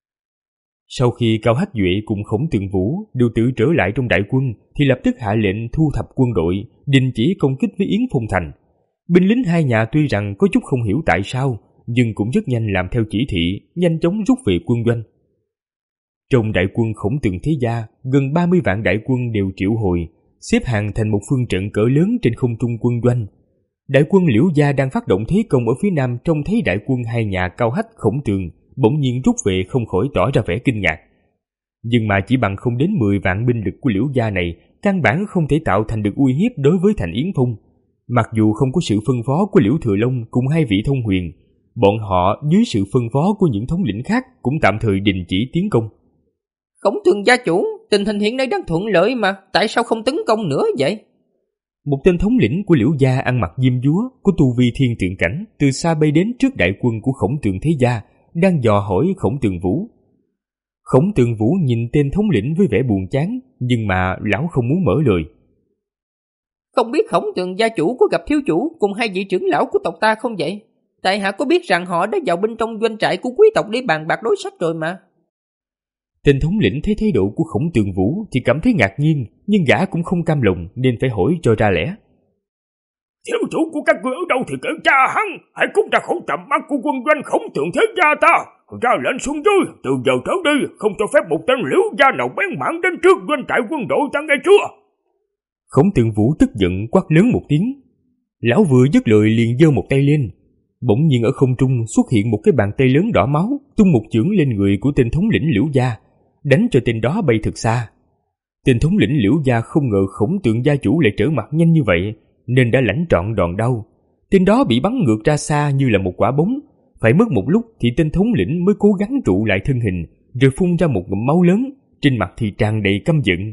Sau khi Cao Hách Duệ cùng Khổng Tường Vũ đều tự trở lại trong đại quân thì lập tức hạ lệnh thu thập quân đội, đình chỉ công kích với Yến Phong Thành. Binh lính hai nhà tuy rằng có chút không hiểu tại sao, nhưng cũng rất nhanh làm theo chỉ thị, nhanh chóng rút về quân doanh. Trong đại quân Khổng Tường thế gia, gần ba mươi vạn đại quân đều triệu hồi, xếp hàng thành một phương trận cỡ lớn trên không trung quân doanh. Đại quân Liễu gia đang phát động thế công ở phía nam, trông thấy đại quân hai nhà Cao Hách Khổng Tường bỗng nhiên rút về không khỏi tỏ ra vẻ kinh ngạc. Nhưng mà chỉ bằng không đến mười vạn binh lực của Liễu gia này, căn bản không thể tạo thành được uy hiếp đối với thành Yến Phong. Mặc dù không có sự phân phó của Liễu Thừa Long cùng hai vị thông huyền, bọn họ dưới sự phân phó của những thống lĩnh khác cũng tạm thời đình chỉ tiến công. Khổng Tường gia chủ, tình hình hiện nay đang thuận lợi mà, tại sao không tấn công nữa vậy? Một tên thống lĩnh của Liễu gia ăn mặc diêm dúa, có tu vi thiên tượng cảnh, từ xa bay đến trước đại quân của Khổng Tường thế gia, đang dò hỏi Khổng Tường Vũ. Khổng Tường Vũ nhìn tên thống lĩnh với vẻ buồn chán, nhưng mà lão không muốn mở lời. Không biết Khổng Tường gia chủ có gặp thiếu chủ cùng hai vị trưởng lão của tộc ta không vậy? Tại hạ có biết rằng họ đã vào bên trong doanh trại của quý tộc để bàn bạc đối sách rồi mà. Tên thống lĩnh thấy thái độ của Khổng Tường Vũ thì cảm thấy ngạc nhiên, nhưng gã cũng không cam lòng nên phải hỏi cho ra lẽ. Thiếu chủ của các ngươi ở đâu thì kể cha hắn, hãy cút ra khỏi tầm mắt của quân doanh Khổng Tường thế gia ta. Ra lệnh xuống dưới, từ giờ trở đi không cho phép một tên Liễu gia nào bén mảng đến trước doanh trại quân đội ta, nghe chưa? Khổng Tường Vũ tức giận quát lớn một tiếng. Lão vừa dứt lời liền giơ một tay lên. Bỗng nhiên ở không trung xuất hiện một cái bàn tay lớn đỏ máu, tung một chưởng lên người của tên thống lĩnh Liễu gia, đánh cho tên đó bay thật xa. Tên thống lĩnh Liễu gia không ngờ Khổng Tường gia chủ lại trở mặt nhanh như vậy, nên đã lãnh trọn đòn đau. Tên đó bị bắn ngược ra xa như là một quả bóng. Phải mất một lúc thì tên thống lĩnh mới cố gắng trụ lại thân hình, rồi phun ra một ngụm máu lớn, trên mặt thì tràn đầy căm giận.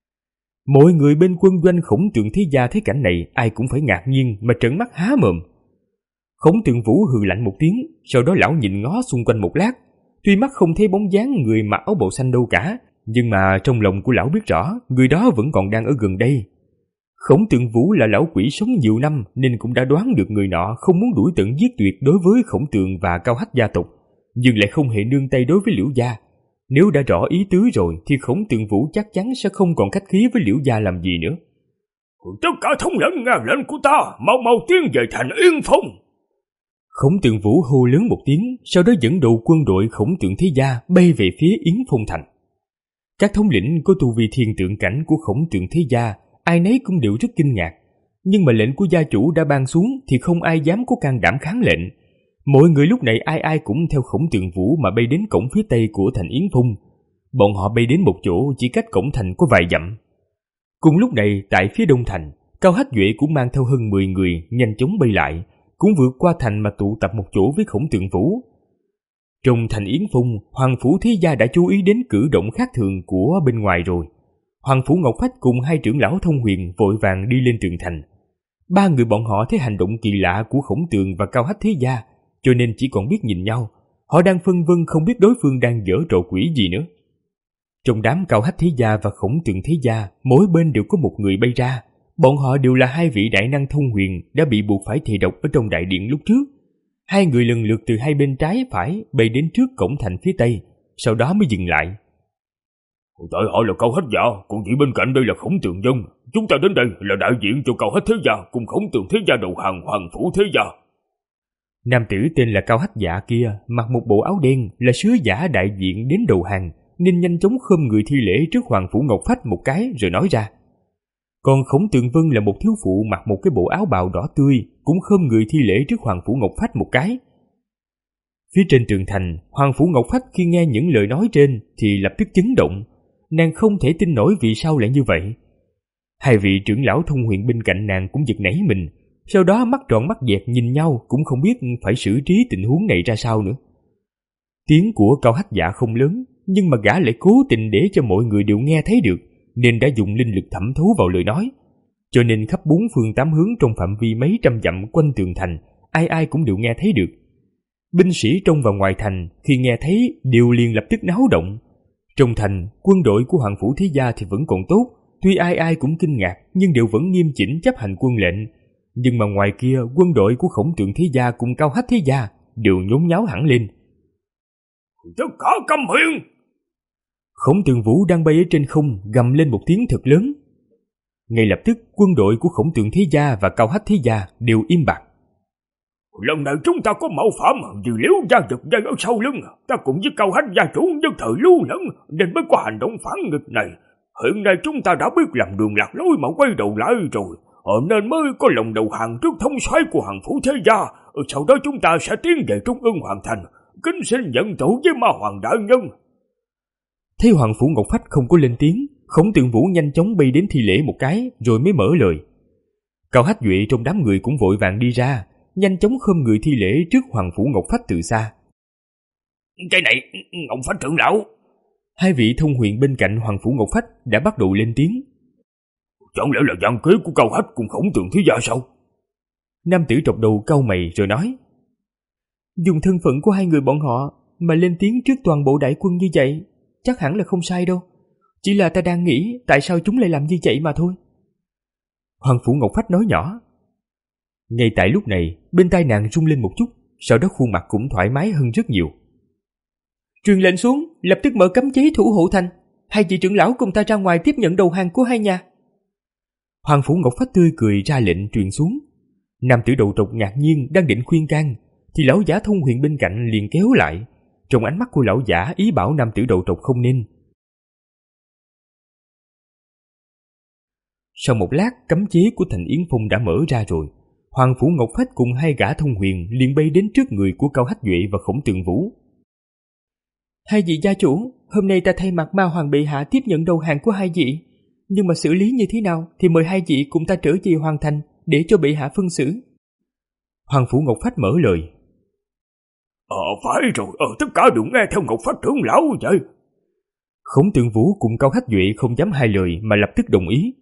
Mọi người bên quân doanh Khổng Tường thế gia thấy cảnh này ai cũng phải ngạc nhiên mà trợn mắt há mồm. Khổng Tường Vũ hừ lạnh một tiếng, sau đó lão nhìn ngó xung quanh một lát. Tuy mắt không thấy bóng dáng người mặc áo bào xanh đâu cả, nhưng mà trong lòng của lão biết rõ người đó vẫn còn đang ở gần đây. Khổng Tường Vũ là lão quỷ sống nhiều năm nên cũng đã đoán được người nọ không muốn đuổi tận giết tuyệt đối với Khổng Tường và Cao Hách gia tộc, nhưng lại không hề nương tay đối với Liễu gia. Nếu đã rõ ý tứ rồi thì Khổng Tường Vũ chắc chắn sẽ không còn khách khí với Liễu gia làm gì nữa. Tất cả thống lĩnh nghe lệnh của ta, mau mau tiến về thành Yên Phong. Khổng Tường Vũ hô lớn một tiếng, sau đó dẫn đầu quân đội Khổng Tường thế gia bay về phía Yến Phong thành. Các thống lĩnh có tu vi thiên tượng cảnh của Khổng Tường thế gia ai nấy cũng đều rất kinh ngạc, nhưng mà lệnh của gia chủ đã ban xuống thì không ai dám có can đảm kháng lệnh. Mọi người lúc này ai ai cũng theo Khổng Tường Vũ mà bay đến cổng phía tây của thành Yến Phong. Bọn họ bay đến một chỗ chỉ cách cổng thành có vài dặm. Cùng lúc này tại phía đông thành, Cao Hách Duệ cũng mang theo hơn mười người nhanh chóng bay lại, cũng vượt qua thành mà tụ tập một chỗ với Khổng Tường Vũ. Trong thành Yến Phong, Hoàng phủ thế gia đã chú ý đến cử động khác thường của bên ngoài rồi. Hoàng phủ Ngọc Phách cùng hai trưởng lão thông huyền vội vàng đi lên tường thành. Ba người bọn họ thấy hành động kỳ lạ của Khổng Tường và Cao Hách thế gia, cho nên chỉ còn biết nhìn nhau. Họ đang phân vân không biết đối phương đang giở trò quỷ gì nữa. Trong đám Cao Hách thế gia và Khổng Tường thế gia, mỗi bên đều có một người bay ra. Bọn họ đều là hai vị đại năng thông huyền đã bị buộc phải thề độc ở trong đại điện lúc trước. Hai người lần lượt từ hai bên trái phải bay đến trước cổng thành phía tây, sau đó mới dừng lại. Tại họ là Cao Hách gia, còn vị bên cạnh đây là Khổng Tường dân. Chúng ta đến đây là đại diện cho Cao Hách thế gia cùng Khổng Tường thế gia đầu hàng Hoàng phủ thế gia. Nam tử tên là Cao Hách Dạ kia mặc một bộ áo đen là sứ giả đại diện đến đầu hàng, nên nhanh chóng khom người thi lễ trước Hoàng phủ Ngọc Phách một cái rồi nói ra. Còn Khổng Tường Vân là một thiếu phụ mặc một cái bộ áo bào đỏ tươi, cũng khom người thi lễ trước Hoàng phủ Ngọc Phách một cái. Phía trên tường thành, Hoàng phủ Ngọc Phách khi nghe những lời nói trên thì lập tức chấn động. Nàng không thể tin nổi vì sao lại như vậy. Hai vị trưởng lão thông huyền bên cạnh nàng cũng giật nảy mình, sau đó mắt tròn mắt dẹt nhìn nhau cũng không biết phải xử trí tình huống này ra sao nữa. Tiếng của Cao Hách Dạ không lớn, nhưng mà gã lại cố tình để cho mọi người đều nghe thấy được, nên đã dùng linh lực thẩm thấu vào lời nói. Cho nên khắp bốn phương tám hướng trong phạm vi mấy trăm dặm quanh tường thành, ai ai cũng đều nghe thấy được. Binh sĩ trong và ngoài thành khi nghe thấy đều liền lập tức náo động. Trong thành, quân đội của Hoàng Phủ Thế Gia thì vẫn còn tốt, tuy ai ai cũng kinh ngạc nhưng đều vẫn nghiêm chỉnh chấp hành quân lệnh. Nhưng mà ngoài kia, quân đội của Khổng Tượng Thế Gia cùng Cao Hách Thế Gia đều nhốn nháo hẳn lên. Tất cả câm miệng! Khổng Tường Vũ đang bay ở trên không gầm lên một tiếng thật lớn. Ngay lập tức, quân đội của Khổng Tượng Thế Gia và Cao Hách Thế Gia đều im bặt. Lần này chúng ta có mạo phạm vì Liễu gia giật dây ở sau lưng, ta cùng với Cao Hách gia chủ nhất thời lưu lẫn nên mới có hành động phản nghịch này. Hiện nay chúng ta đã biết làm đường lạc lối mà quay đầu lại rồi, ờ, nên mới có lòng đầu hàng trước thống soái của Hoàng Phủ Thế Gia. Sau đó chúng ta sẽ tiến về Trung Ưng Hoàng Thành, kính xin nhận tổ với Ma Hoàng đại nhân. Thấy Hoàng Phủ Ngọc Phách không có lên tiếng, Khổng Tượng Vũ nhanh chóng bay đến thi lễ một cái rồi mới mở lời. Cao Hách Duệ trong đám người cũng vội vàng đi ra, nhanh chóng khom người thi lễ trước Hoàng Phủ Ngọc Phách từ xa. Cái này, Ngọc Phách trưởng lão. Hai vị thông huyền bên cạnh Hoàng Phủ Ngọc Phách đã bắt đầu lên tiếng. Chẳng lẽ là gian kế của Cao Hách cùng Khổng Tượng Thế Gia sao? Nam tử trọc đầu cau mày rồi nói. Dùng thân phận của hai người bọn họ mà lên tiếng trước toàn bộ đại quân như vậy, chắc hẳn là không sai đâu. Chỉ là ta đang nghĩ tại sao chúng lại làm như vậy mà thôi. Hoàng Phủ Ngọc Phách nói nhỏ. Ngay tại lúc này, bên tai nàng rung lên một chút, sau đó khuôn mặt cũng thoải mái hơn rất nhiều. Truyền lệnh xuống, lập tức mở cấm chế thủ hộ thành. Hai vị trưởng lão cùng ta ra ngoài tiếp nhận đầu hàng của hai nhà. Hoàng Phủ Ngọc Phách tươi cười ra lệnh truyền xuống. Nam tử đầu trọc ngạc nhiên đang định khuyên can, thì lão giả thông huyền bên cạnh liền kéo lại. Trong ánh mắt của lão giả ý bảo nam tử đầu trọc không nên. Sau một lát, cấm chế của thành Yến Phong đã mở ra rồi. Hoàng Phủ Ngọc Phách cùng hai gã thông huyền liền bay đến trước người của Cao Hách Duệ và Khổng Tượng Vũ. Hai vị gia chủ, hôm nay ta thay mặt Ma Hoàng bệ hạ tiếp nhận đầu hàng của hai vị. Nhưng mà xử lý như thế nào thì mời hai vị cùng ta trở về Hoàng Thành để cho bệ hạ phân xử. Hoàng Phủ Ngọc Phách mở lời. Ờ phải rồi, ờ tất cả đều nghe theo Ngọc Phách trưởng lão vậy. Khổng Tượng Vũ cùng Cao Hách Duệ không dám hai lời mà lập tức đồng ý.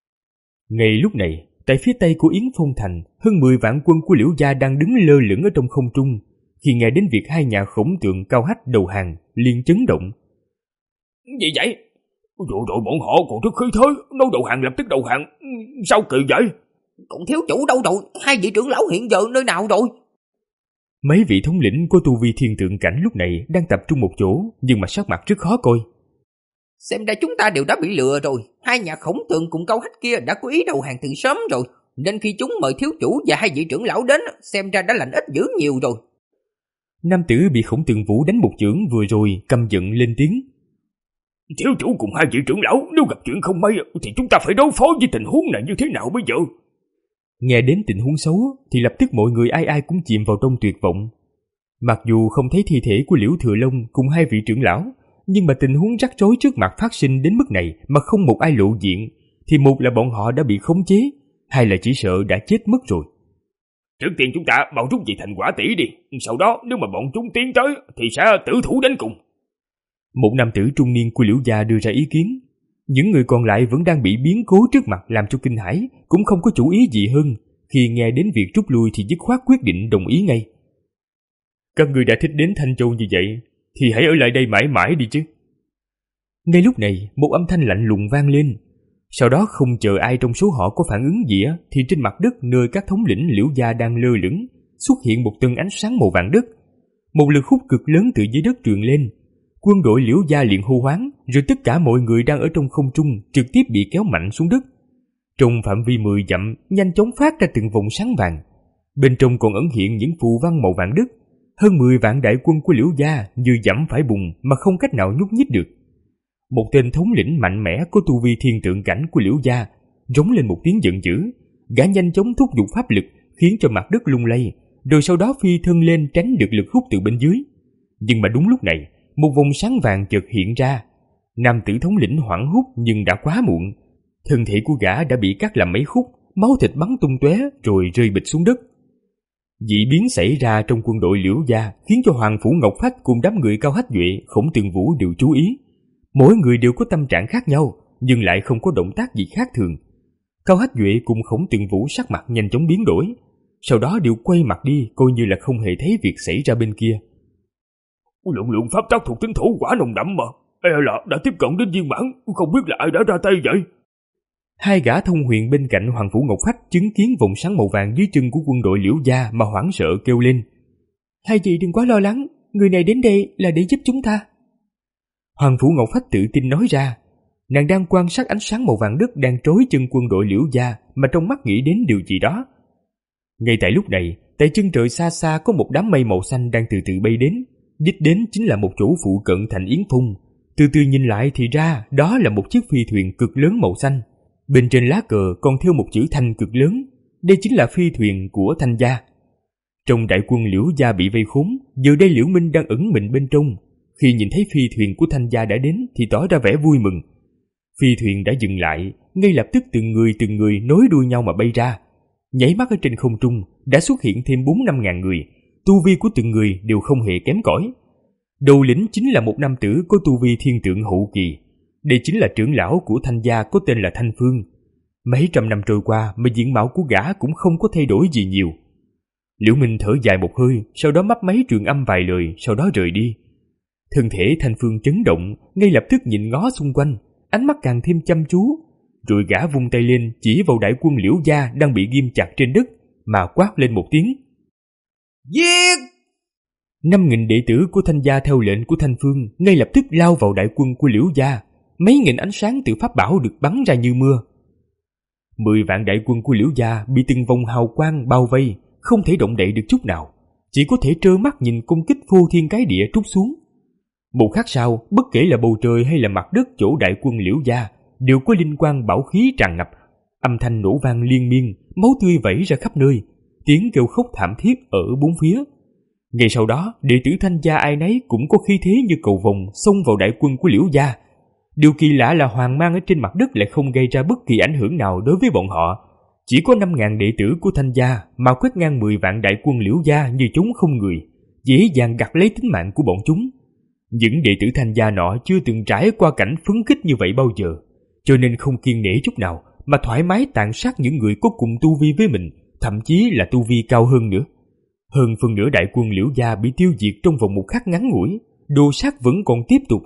Ngay lúc này, tại phía tây của Yến Phong Thành, hơn mười vạn quân của Liễu gia đang đứng lơ lửng ở trong không trung. Khi nghe đến việc hai nhà Khổng Tượng Cao Hách đầu hàng, liền chấn động. Gì vậy? Rồi rồi bọn họ còn rất khí thế, nói đầu hàng lập tức đầu hàng, sao kỳ vậy? Còn thiếu chủ đâu rồi? Hai vị trưởng lão hiện giờ nơi nào rồi? Mấy vị thống lĩnh của tu vi thiên tượng cảnh lúc này đang tập trung một chỗ, nhưng mà sắc mặt rất khó coi. Xem ra chúng ta đều đã bị lừa rồi. Hai nhà Khổng Tượng cùng Cao Hách kia đã có ý đầu hàng từ sớm rồi, nên khi chúng mời thiếu chủ và hai vị trưởng lão đến, xem ra đã lành ít dữ nhiều rồi. Nam tử bị Khổng Tượng Vũ đánh một chưởng vừa rồi căm giận lên tiếng. Thiếu chủ cùng hai vị trưởng lão nếu gặp chuyện không may thì chúng ta phải đối phó với tình huống này như thế nào bây giờ? Nghe đến tình huống xấu thì lập tức mọi người ai ai cũng chìm vào trong tuyệt vọng. Mặc dù không thấy thi thể của Liễu Thừa Long cùng hai vị trưởng lão, nhưng mà tình huống rắc rối trước mặt phát sinh đến mức này mà không một ai lộ diện, thì một là bọn họ đã bị khống chế, hai là chỉ sợ đã chết mất rồi. Trước tiên chúng ta bao rút về thành Quả Tỷ đi, sau đó nếu mà bọn chúng tiến tới thì sẽ tử thủ đến cùng. Một nam tử trung niên của Liễu gia đưa ra ý kiến. Những người còn lại vẫn đang bị biến cố trước mặt làm cho kinh hãi, cũng không có chủ ý gì hơn. Khi nghe đến việc rút lui thì dứt khoát quyết định đồng ý ngay. Các người đã thích đến Thanh Châu như vậy thì hãy ở lại đây mãi mãi đi chứ. Ngay lúc này, một âm thanh lạnh lùng vang lên. Sau đó không chờ ai trong số họ có phản ứng gì thì trên mặt đất nơi các thống lĩnh Liễu gia đang lơ lửng xuất hiện một tầng ánh sáng màu vàng đất. Một lực hút cực lớn từ dưới đất truyền lên. Quân đội Liễu gia liền hô hoáng, rồi tất cả mọi người đang ở trong không trung trực tiếp bị kéo mạnh xuống đất. Trong phạm vi mười dặm, nhanh chóng phát ra từng vòng sáng vàng. Bên trong còn ẩn hiện những phù văn màu vàng đất. Hơn mười vạn đại quân của Liễu gia như dẫm phải bùn mà không cách nào nhúc nhích được. Một tên thống lĩnh mạnh mẽ có tu vi thiên tượng cảnh của Liễu gia rống lên một tiếng giận dữ. Gã nhanh chóng thúc giục pháp lực khiến cho mặt đất lung lay, rồi sau đó phi thân lên tránh được lực hút từ bên dưới. Nhưng mà đúng lúc này, một vòng sáng vàng chợt hiện ra. Nam tử thống lĩnh hoảng hốt nhưng đã quá muộn. Thân thể của gã đã bị cắt làm mấy khúc, máu thịt bắn tung tóe rồi rơi bịch xuống đất. Dị biến xảy ra trong quân đội Liễu gia khiến cho Hoàng Phủ Ngọc Phách cùng đám người Cao Hách Duệ, Khổng Tường Vũ đều chú ý. Mỗi người đều có tâm trạng khác nhau, nhưng lại không có động tác gì khác thường. Cao Hách Duệ cùng Khổng Tường Vũ sắc mặt nhanh chóng biến đổi, sau đó đều quay mặt đi, coi như là không hề thấy việc xảy ra bên kia. Lượng lượng pháp tắc thuộc tính thổ quả nồng đậm mà, e là đã tiếp cận đến viên mãn, không biết là ai đã ra tay vậy. Hai gã thông huyền bên cạnh Hoàng Phủ Ngọc Phách chứng kiến vòng sáng màu vàng dưới chân của quân đội Liễu gia mà hoảng sợ kêu lên: Hai vị đừng quá lo lắng, người này đến đây là để giúp chúng ta. Hoàng Phủ Ngọc Phách tự tin nói ra. Nàng đang quan sát ánh sáng màu vàng đất đang trói chân quân đội Liễu gia mà trong mắt nghĩ đến điều gì đó. Ngay tại lúc này, tại chân trời xa xa có một đám mây màu xanh đang từ từ bay đến, đích đến chính là một chỗ phụ cận thành Yến Phong. Từ từ nhìn lại thì ra đó là một chiếc phi thuyền cực lớn màu xanh. Bên trên lá cờ còn thêu một chữ Thanh cực lớn, đây chính là phi thuyền của Thanh gia. Trong đại quân Liễu gia bị vây khốn, giờ đây Liễu Minh đang ẩn mình bên trong. Khi nhìn thấy phi thuyền của Thanh gia đã đến thì tỏ ra vẻ vui mừng. Phi thuyền đã dừng lại, ngay lập tức từng người từng người nối đuôi nhau mà bay ra. Nhảy mắt ở trên không trung đã xuất hiện thêm bốn năm ngàn người, tu vi của từng người đều không hề kém cỏi. Đầu lĩnh chính là một nam tử có tu vi thiên tượng hậu kỳ. Đây chính là trưởng lão của Thanh gia có tên là Thanh Phương. Mấy trăm năm trôi qua mà diện mạo của gã cũng không có thay đổi gì nhiều. Liễu Minh thở dài một hơi, sau đó mấp máy truyền âm vài lời, sau đó rời đi. Thân thể Thanh Phương chấn động, ngay lập tức nhìn ngó xung quanh, ánh mắt càng thêm chăm chú. Rồi gã vung tay lên chỉ vào đại quân Liễu gia đang bị ghim chặt trên đất mà quát lên một tiếng: Giết! Năm nghìn đệ tử của Thanh gia theo lệnh của Thanh Phương ngay lập tức lao vào đại quân của Liễu gia. Mấy nghìn ánh sáng từ pháp bảo được bắn ra như mưa. Mười vạn đại quân của Liễu gia bị từng vòng hào quang bao vây, không thể động đậy được chút nào, chỉ có thể trơ mắt nhìn công kích phô thiên cái địa trút xuống. Một khắc sau, bất kể là bầu trời hay là mặt đất chỗ đại quân Liễu gia đều có linh quang bảo khí tràn ngập, âm thanh nổ vang liên miên, máu tươi vẩy ra khắp nơi, tiếng kêu khóc thảm thiết ở bốn phía. Ngay sau đó, đệ tử Thanh gia ai nấy cũng có khí thế như cầu vồng xông vào đại quân của Liễu gia. Điều kỳ lạ là hoàng mang ở trên mặt đất lại không gây ra bất kỳ ảnh hưởng nào đối với bọn họ. Chỉ có năm ngàn đệ tử của Thanh gia mà quét ngang mười vạn đại quân Liễu gia như chúng không người, dễ dàng gặt lấy tính mạng của bọn chúng. Những đệ tử Thanh gia nọ chưa từng trải qua cảnh phấn khích như vậy bao giờ, cho nên không kiêng nể chút nào mà thoải mái tàn sát những người có cùng tu vi với mình, thậm chí là tu vi cao hơn nữa. Hơn phần nửa đại quân Liễu gia bị tiêu diệt trong vòng một khắc ngắn ngủi, đồ sát vẫn còn tiếp tục.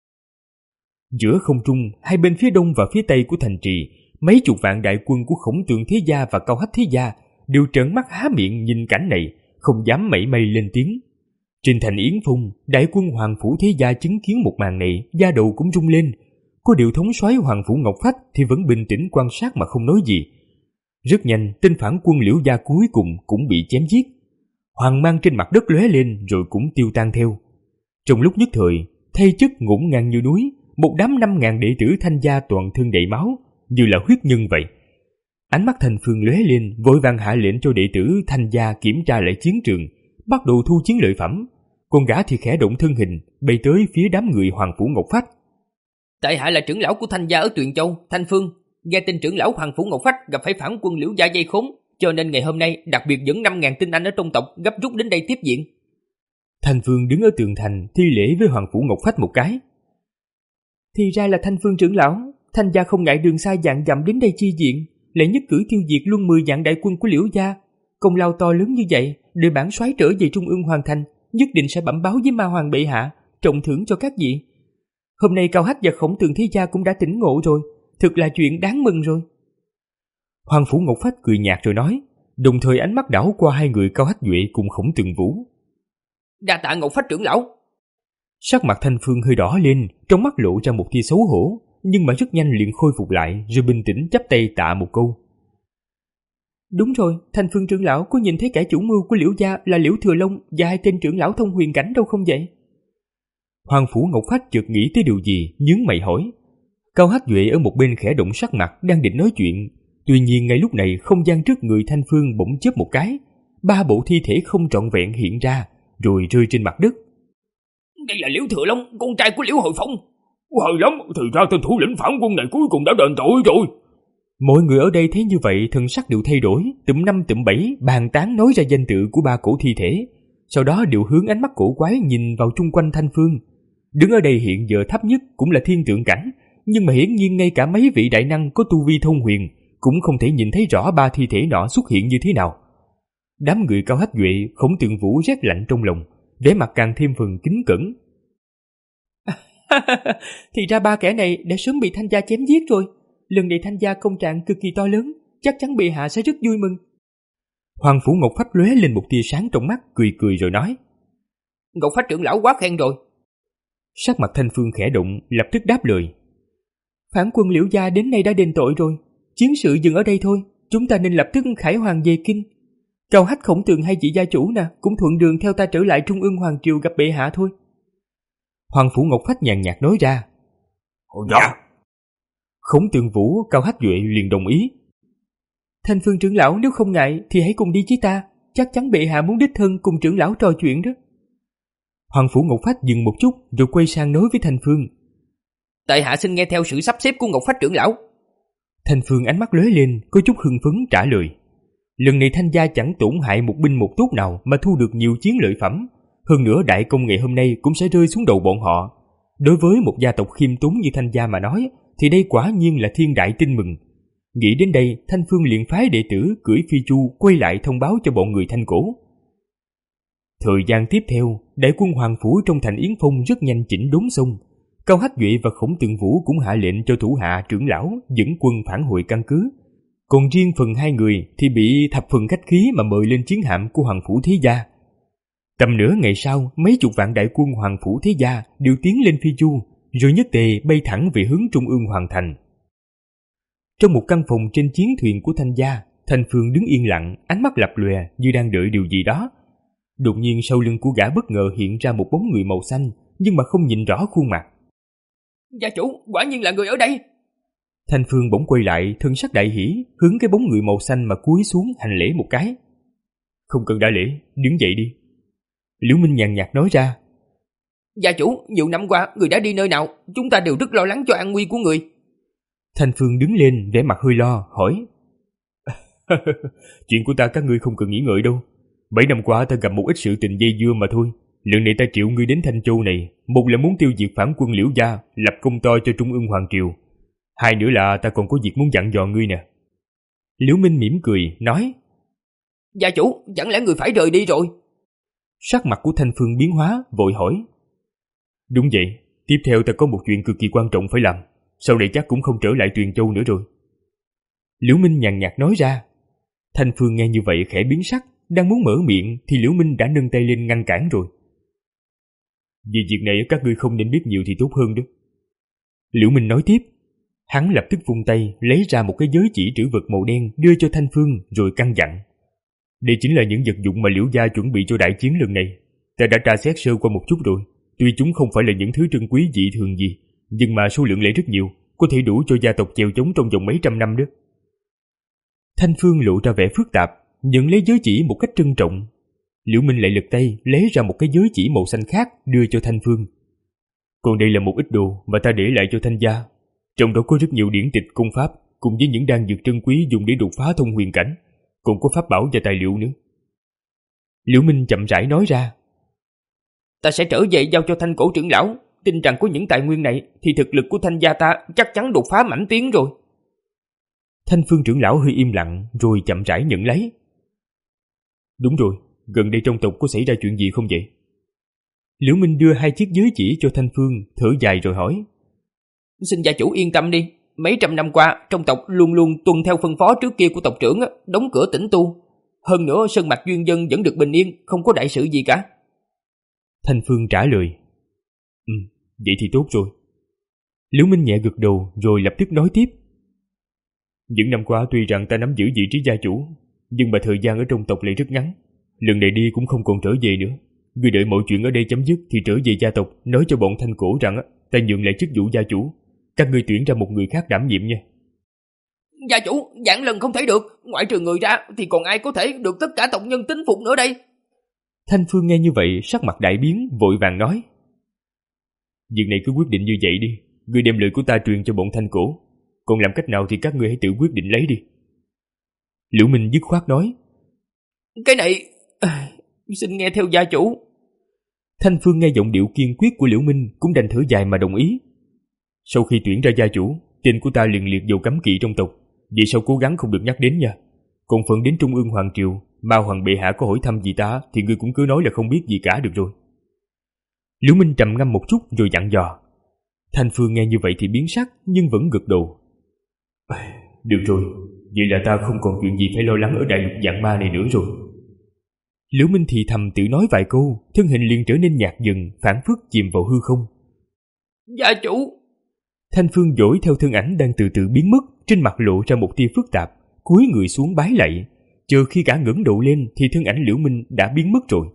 Giữa không trung, hai bên phía đông và phía tây của thành trì, mấy chục vạn đại quân của Khổng Tường thế gia và Cao Hách thế gia đều trợn mắt há miệng nhìn cảnh này, không dám mảy may lên tiếng. Trên thành Yến Phong, đại quân Hoàng Phủ thế gia chứng kiến một màn này, da đầu cũng rung lên. Có điều thống soái Hoàng Phủ Ngọc Phách thì vẫn bình tĩnh quan sát mà không nói gì. Rất nhanh, tên phản quân Liễu gia cuối cùng cũng bị chém giết. Hoàng mang trên mặt đất lóe lên rồi cũng tiêu tan theo. Trong lúc nhất thời, thay chất ngổn ngang như núi, một đám năm ngàn đệ tử Thanh gia toàn thân đầy máu, như là huyết nhân vậy. Ánh mắt Thanh Phương lóe lên, vội vàng hạ lệnh cho đệ tử Thanh gia kiểm tra lại chiến trường, bắt đầu thu chiến lợi phẩm. Con gã thì khẽ động thân hình, bay tới phía đám người Hoàng Phủ Ngọc Phách. Tại hạ là trưởng lão của Thanh gia ở Tuyền Châu, Thanh Phương. Nghe tin trưởng lão Hoàng Phủ Ngọc Phách gặp phải phản quân Liễu gia dây khốn, cho nên ngày hôm nay đặc biệt dẫn năm ngàn tinh anh ở trong tộc gấp rút đến đây tiếp viện. Thanh Phương đứng ở tường thành thi lễ với Hoàng Phủ Ngọc Phách một cái. Thì ra là Thanh Phương trưởng lão, Thanh gia không ngại đường xa vạn dặm đến đây chi viện, lại nhất cử tiêu diệt luôn mười vạn đại quân của Liễu gia. Công lao to lớn như vậy, để bản soái trở về Trung ương hoàn thành, nhất định sẽ bẩm báo với Ma Hoàng bệ hạ, trọng thưởng cho các vị. Hôm nay Cao Hách và Khổng Tường thế gia cũng đã tỉnh ngộ rồi, thực là chuyện đáng mừng rồi. Hoàng Phủ Ngọc Phách cười nhạt rồi nói, đồng thời ánh mắt đảo qua hai người Cao Hách Duệ cùng Khổng Tường Vũ. Đa tạ Ngọc Phách trưởng lão. Sắc mặt Thanh Phương hơi đỏ lên, trong mắt lộ ra một tia xấu hổ, nhưng mà rất nhanh liền khôi phục lại, rồi bình tĩnh chắp tay tạ một câu. Đúng rồi, Thanh Phương trưởng lão có nhìn thấy kẻ chủ mưu của Liễu gia là Liễu Thừa Long và hai tên trưởng lão thông huyền cảnh đâu không vậy? Hoàng Phủ Ngọc Phách chợt nghĩ tới điều gì, nhướng mày hỏi. Cao Hách Duệ ở một bên khẽ động sắc mặt, đang định nói chuyện. Tuy nhiên ngay lúc này không gian trước người Thanh Phương bỗng chớp một cái, ba bộ thi thể không trọn vẹn hiện ra, rồi rơi trên mặt đất. Đây là Liễu Thừa Long, con trai của Liễu Hồi Phong. Hay lắm, thì ra tên thủ lĩnh phản quân này cuối cùng đã đền tội rồi. Mọi người ở đây thấy như vậy thần sắc đều thay đổi, tụm năm tụm bảy bàn tán nói ra danh tự của ba cổ thi thể, sau đó đều hướng ánh mắt cổ quái nhìn vào chung quanh Thanh Phương. Đứng ở đây hiện giờ thấp nhất cũng là thiên tượng cảnh, nhưng mà hiển nhiên ngay cả mấy vị đại năng có tu vi thông huyền cũng không thể nhìn thấy rõ ba thi thể nọ xuất hiện như thế nào. Đám người Cao Hách Duệ, Khổng Tượng Vũ rét lạnh trong lòng, vẻ mặt càng thêm phần kính cẩn. Thì ra ba kẻ này đã sớm bị Thanh gia chém giết rồi. Lần này Thanh gia công trạng cực kỳ to lớn, chắc chắn bệ hạ sẽ rất vui mừng. Hoàng Phủ Ngọc Phách lóe lên một tia sáng trong mắt, cười cười rồi nói: Ngọc Phách trưởng lão quá khen rồi. Sắc mặt Thanh Phương khẽ động, lập tức đáp lời: Phản quân Liễu gia đến nay đã đền tội rồi, chiến sự dừng ở đây thôi, chúng ta nên lập tức khải hoàng về kinh. Cao Hách, Khổng Tường hay vị gia chủ nè cũng thuận đường theo ta trở lại Trung Ương Hoàng triều gặp bệ hạ thôi. Hoàng Phủ Ngọc Phách nhàn nhạt nói ra. Dạ. Khổng Tường Vũ, Cao Hách Duệ liền đồng ý. Thanh Phương trưởng lão nếu không ngại thì hãy cùng đi với ta, chắc chắn bệ hạ muốn đích thân cùng trưởng lão trò chuyện đó. Hoàng Phủ Ngọc Phách dừng một chút rồi quay sang nói với Thanh Phương. Tại hạ xin nghe theo sự sắp xếp của Ngọc Phách trưởng lão. Thanh Phương ánh mắt lóe lên, có chút hưng phấn trả lời. Lần này Thanh gia chẳng tổn hại một binh một tốt nào mà thu được nhiều chiến lợi phẩm. Hơn nữa đại công nghệ hôm nay cũng sẽ rơi xuống đầu bọn họ. Đối với một gia tộc khiêm tốn như Thanh gia mà nói, thì đây quả nhiên là thiên đại tin mừng. Nghĩ đến đây, Thanh Phương liền phái đệ tử cưỡi phi chu quay lại thông báo cho bọn người Thanh Cổ. Thời gian tiếp theo, đại quân Hoàng Phủ trong thành Yến Phong rất nhanh chỉnh đốn xong. Cao Hách Duệ và Khổng Tượng Vũ cũng hạ lệnh cho thủ hạ trưởng lão dẫn quân phản hồi căn cứ. Còn riêng phần hai người thì bị thập phần khách khí mà mời lên chiến hạm của Hoàng Phủ Thế Gia. Tầm nửa ngày sau, mấy chục vạn đại quân Hoàng Phủ Thế Gia đều tiến lên phi chu, rồi nhất tề bay thẳng về hướng Trung Ương Hoàng thành. Trong một căn phòng trên chiến thuyền của Thanh gia, Thanh Phương đứng yên lặng, ánh mắt lập lòe như đang đợi điều gì đó. Đột nhiên sau lưng của gã bất ngờ hiện ra một bóng người màu xanh, nhưng mà không nhìn rõ khuôn mặt. Gia chủ, quả nhiên là người ở đây. Thanh Phương bỗng quay lại, thân sắc đại hỉ, hướng cái bóng người màu xanh mà cúi xuống hành lễ một cái. Không cần đa lễ, đứng dậy đi. Liễu Minh nhàn nhạt nói ra. Gia chủ, nhiều năm qua người đã đi nơi nào, chúng ta đều rất lo lắng cho an nguy của người. Thanh Phương đứng lên, vẻ mặt hơi lo, hỏi. Chuyện của ta các ngươi không cần nghĩ ngợi đâu. Bảy năm qua ta gặp một ít sự tình dây dưa mà thôi. Lần này ta triệu ngươi đến Thanh Châu này, một là muốn tiêu diệt phản quân Liễu gia, lập công to cho Trung Ương Hoàng triều. Hai nữa là ta còn có việc muốn dặn dò ngươi nè. Liễu Minh mỉm cười, nói. Gia chủ, chẳng lẽ người phải rời đi rồi? Sắc mặt của Thanh Phương biến hóa, vội hỏi. Đúng vậy, tiếp theo ta có một chuyện cực kỳ quan trọng phải làm. Sau này chắc cũng không trở lại Tuyền Châu nữa rồi. Liễu Minh nhàn nhạt nói ra. Thanh Phương nghe như vậy khẽ biến sắc, đang muốn mở miệng thì Liễu Minh đã nâng tay lên ngăn cản rồi. Vì việc này các ngươi không nên biết nhiều thì tốt hơn đó. Liễu Minh nói tiếp. Hắn lập tức vung tay lấy ra một cái giới chỉ trữ vật màu đen đưa cho Thanh Phương rồi căn dặn. Đây chính là những vật dụng mà Liễu gia chuẩn bị cho đại chiến lần này. Ta đã tra xét sơ qua một chút rồi. Tuy chúng không phải là những thứ trân quý dị thường gì, nhưng mà số lượng lại rất nhiều, có thể đủ cho gia tộc chèo chống trong vòng mấy trăm năm đó. Thanh Phương lộ ra vẻ phức tạp, nhận lấy giới chỉ một cách trân trọng. Liễu Minh lại lật tay lấy ra một cái giới chỉ màu xanh khác đưa cho Thanh Phương. Còn đây là một ít đồ mà ta để lại cho Thanh gia. Trong đó có rất nhiều điển tịch công pháp cùng với những đan dược trân quý dùng để đột phá thông huyền cảnh, còn có pháp bảo và tài liệu nữa. Liễu Minh chậm rãi nói ra. Ta sẽ trở về giao cho Thanh Cổ trưởng lão, tin rằng có những tài nguyên này thì thực lực của Thanh gia ta chắc chắn đột phá mãnh tiến rồi. Thanh Phương trưởng lão hơi im lặng rồi chậm rãi nhận lấy. Đúng rồi, gần đây trong tộc có xảy ra chuyện gì không vậy? Liễu Minh đưa hai chiếc giới chỉ cho Thanh Phương, thở dài rồi hỏi. Xin gia chủ yên tâm đi, mấy trăm năm qua trong tộc luôn luôn tuân theo phân phó trước kia của tộc trưởng, đóng cửa tĩnh tu. Hơn nữa sơn mạch duyên dân vẫn được bình yên, không có đại sự gì cả. Thanh Phương trả lời. Ừ, vậy thì tốt rồi. Liễu Minh nhẹ gật đầu rồi lập tức nói tiếp. Những năm qua tuy rằng ta nắm giữ vị trí gia chủ, nhưng mà thời gian ở trong tộc lại rất ngắn. Lần này đi cũng không còn trở về nữa. Ngươi đợi mọi chuyện ở đây chấm dứt thì trở về gia tộc, nói cho bọn Thanh Cổ rằng ta nhượng lại chức vụ gia chủ. Các ngươi tuyển ra một người khác đảm nhiệm nha. Gia chủ, giảng lần không thể được, ngoại trừ người ra thì còn ai có thể được tất cả tộc nhân tín phục nữa đây? Thanh Phương nghe như vậy sắc mặt đại biến, vội vàng nói. Việc này cứ quyết định như vậy đi. Ngươi đem lời của ta truyền cho bọn Thanh Cổ. Còn làm cách nào thì các ngươi hãy tự quyết định lấy đi. Liễu Minh dứt khoát nói. Cái này... À, xin nghe theo gia chủ. Thanh Phương nghe giọng điệu kiên quyết của Liễu Minh cũng đành thở dài mà đồng ý. Sau khi tuyển ra gia chủ, tên của ta liền liệt vào cấm kỵ trong tộc, vì sao cố gắng không được nhắc đến nha. Còn phần đến Trung ương Hoàng Triều, Ma Hoàng bệ hạ có hỏi thăm gì ta thì ngươi cũng cứ nói là không biết gì cả được rồi. Liễu Minh trầm ngâm một chút rồi dặn dò. Thanh Phương nghe như vậy thì biến sắc nhưng vẫn gật đầu. Được rồi, vậy là ta không còn chuyện gì phải lo lắng ở đại lục Vạn Ma này nữa rồi. Liễu Minh thì thầm tự nói vài câu, thân hình liền trở nên nhạt dần, phảng phất chìm vào hư không. Gia chủ! Thanh Phương dõi theo thân ảnh đang từ từ biến mất, trên mặt lộ ra một tia phức tạp, cúi người xuống bái lạy. Chờ khi cả ngẩng đầu lên thì thân ảnh Liễu Minh đã biến mất rồi.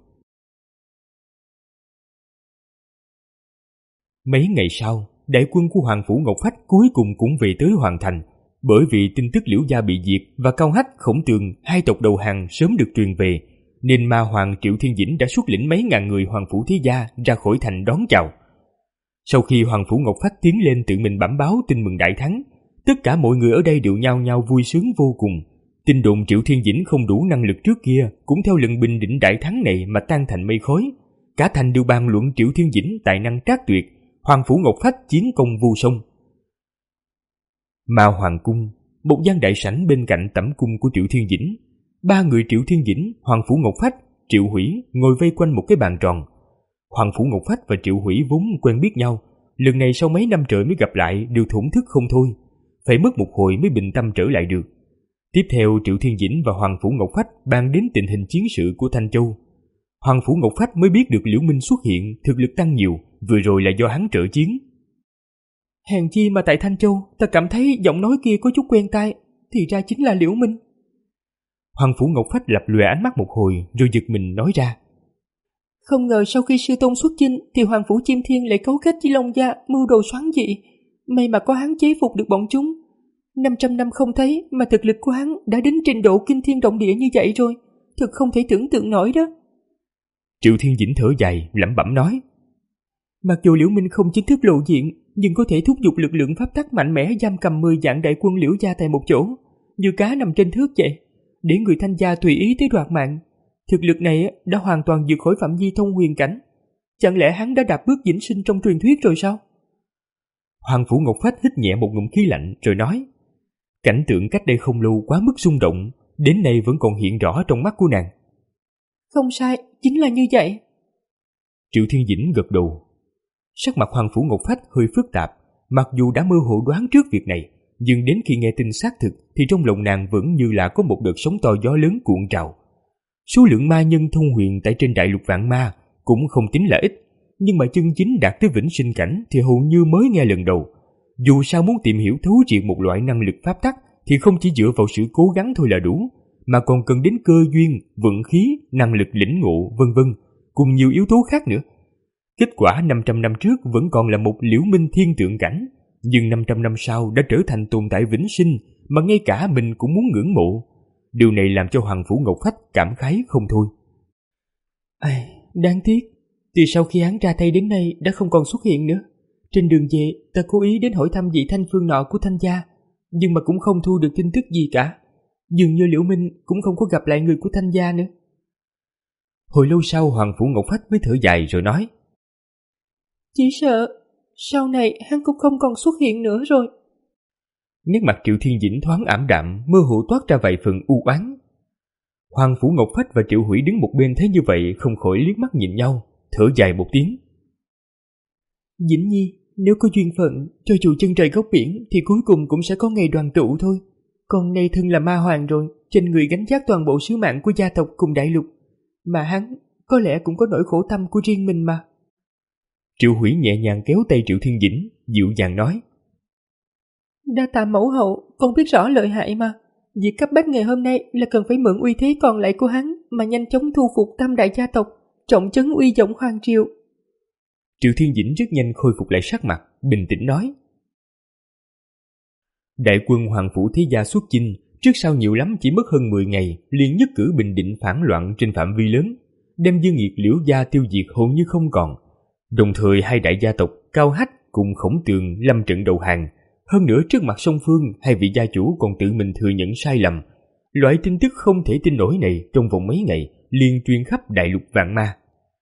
Mấy ngày sau, đại quân của Hoàng phủ Ngọc Phách cuối cùng cũng về tới Hoàng thành, bởi vì tin tức Liễu gia bị diệt và Cao Hách, Khổng Tường, hai tộc đầu hàng sớm được truyền về, nên Ma Hoàng Triệu Thiên Dĩnh đã xuất lĩnh mấy ngàn người Hoàng phủ thế gia ra khỏi thành đón chào. Sau khi Hoàng phủ Ngọc Phách tiến lên tự mình bẩm báo tin mừng đại thắng, tất cả mọi người ở đây đều nhao nhao vui sướng vô cùng. Tin đồn Triệu Thiên Dĩnh không đủ năng lực trước kia cũng theo lần bình định đại thắng này mà tan thành mây khói. Cả thành đều bàn luận Triệu Thiên Dĩnh tài năng trác tuyệt, Hoàng phủ Ngọc Phách chiến công vô song. Ma Hoàng cung, một gian đại sảnh bên cạnh tẩm cung của Triệu Thiên Dĩnh. Ba người Triệu Thiên Dĩnh, Hoàng phủ Ngọc Phách, Triệu Hủy ngồi vây quanh một cái bàn tròn. Hoàng phủ Ngọc Phách và Triệu Hủy vốn quen biết nhau, lần này sau mấy năm trời mới gặp lại đều thổn thức không thôi, phải mất một hồi mới bình tâm trở lại được. Tiếp theo Triệu Thiên Dĩnh và Hoàng phủ Ngọc Phách bàn đến tình hình chiến sự của Thanh Châu. Hoàng phủ Ngọc Phách mới biết được Liễu Minh xuất hiện, thực lực tăng nhiều, vừa rồi là do hắn trợ chiến. Hèn chi mà tại Thanh Châu ta cảm thấy giọng nói kia có chút quen tai, thì ra chính là Liễu Minh. Hoàng phủ Ngọc Phách lập lòe ánh mắt một hồi rồi giật mình nói ra. Không ngờ sau khi sư tôn xuất chinh thì Hoàng phủ Chiêm Thiên lại cấu kết với Long gia mưu đồ xoắn dị. May mà có hắn chế phục được bọn chúng. năm trăm năm không thấy mà thực lực của hắn đã đến trình độ kinh thiên động địa như vậy rồi, thực không thể tưởng tượng nổi đó. Triệu Thiên Dĩnh thở dài lẩm bẩm nói. Mặc dù Liễu Minh không chính thức lộ diện, nhưng có thể thúc giục lực lượng pháp tắc mạnh mẽ giam cầm mười vạn đại quân Liễu gia tại một chỗ, như cá nằm trên thước vậy, để người Thanh gia tùy ý tới đoạt mạng. Thực lực này đã hoàn toàn vượt khỏi phạm vi thông huyền cảnh. Chẳng lẽ hắn đã đạp bước vĩnh sinh trong truyền thuyết rồi sao? Hoàng phủ Ngọc Phách hít nhẹ một ngụm khí lạnh rồi nói. Cảnh tượng cách đây không lâu quá mức xung động, đến nay vẫn còn hiện rõ trong mắt của nàng. Không sai, chính là như vậy. Triệu Thiên Dĩnh gật đầu. Sắc mặt Hoàng phủ Ngọc Phách hơi phức tạp, mặc dù đã mơ hồ đoán trước việc này, nhưng đến khi nghe tin xác thực thì trong lòng nàng vẫn như là có một đợt sóng to gió lớn cuộn trào. Số lượng ma nhân thông huyền tại trên đại lục Vạn Ma cũng không tính là ít, nhưng mà chân chính đạt tới vĩnh sinh cảnh thì hầu như mới nghe lần đầu. Dù sao muốn tìm hiểu thấu triệt một loại năng lực pháp tắc thì không chỉ dựa vào sự cố gắng thôi là đủ, mà còn cần đến cơ duyên, vận khí, năng lực lĩnh ngộ, vân vân, cùng nhiều yếu tố khác nữa. Kết quả năm trăm năm trước vẫn còn là một Liễu Minh thiên tượng cảnh, nhưng năm trăm năm sau đã trở thành tồn tại vĩnh sinh mà ngay cả mình cũng muốn ngưỡng mộ. Điều này làm cho Hoàng phủ Ngọc Phách cảm khái không thôi. À, đáng tiếc, từ sau khi hắn ra tay đến nay đã không còn xuất hiện nữa. Trên đường về, ta cố ý đến hỏi thăm vị Thanh Phương nọ của Thanh gia, nhưng mà cũng không thu được tin tức gì cả. Dường như Liễu Minh cũng không có gặp lại người của Thanh gia nữa. Hồi lâu sau Hoàng phủ Ngọc Phách mới thở dài rồi nói. Chỉ sợ sau này hắn cũng không còn xuất hiện nữa rồi. Nét mặt Triệu Thiên Dĩnh thoáng ảm đạm, mơ hồ toát ra vài phần u oán. Hoàng phủ Ngọc Phách và Triệu Hủy đứng một bên thấy như vậy không khỏi liếc mắt nhìn nhau, thở dài một tiếng. Dĩnh Nhi, nếu có duyên phận, cho dù chân trời góc biển thì cuối cùng cũng sẽ có ngày đoàn tụ thôi. Còn nay thân là ma hoàng rồi, trên người gánh vác toàn bộ sứ mạng của gia tộc cùng đại lục, mà hắn có lẽ cũng có nỗi khổ tâm của riêng mình mà. Triệu Hủy nhẹ nhàng kéo tay Triệu Thiên Dĩnh, dịu dàng nói. Đa tạ mẫu hậu, con biết rõ lợi hại mà. Việc cấp bách ngày hôm nay là cần phải mượn uy thế còn lại của hắn mà nhanh chóng thu phục tam đại gia tộc, trọng trấn uy vọng hoàng triều. Triệu Thiên Dĩnh rất nhanh khôi phục lại sắc mặt, bình tĩnh nói. Đại quân Hoàng phủ thế gia xuất chinh, trước sau nhiều lắm chỉ mất hơn mười ngày, liền nhất cử bình định phản loạn trên phạm vi lớn, đem Dương Nghiệt Liễu gia tiêu diệt hầu như không còn. Đồng thời hai đại gia tộc Cao Hách cùng Khổng Tường lâm trận đầu hàng, Hơn nữa trước mặt song phương, hai vị gia chủ còn tự mình thừa nhận sai lầm. Loại tin tức không thể tin nổi này trong vòng mấy ngày liền truyền khắp đại lục vạn ma.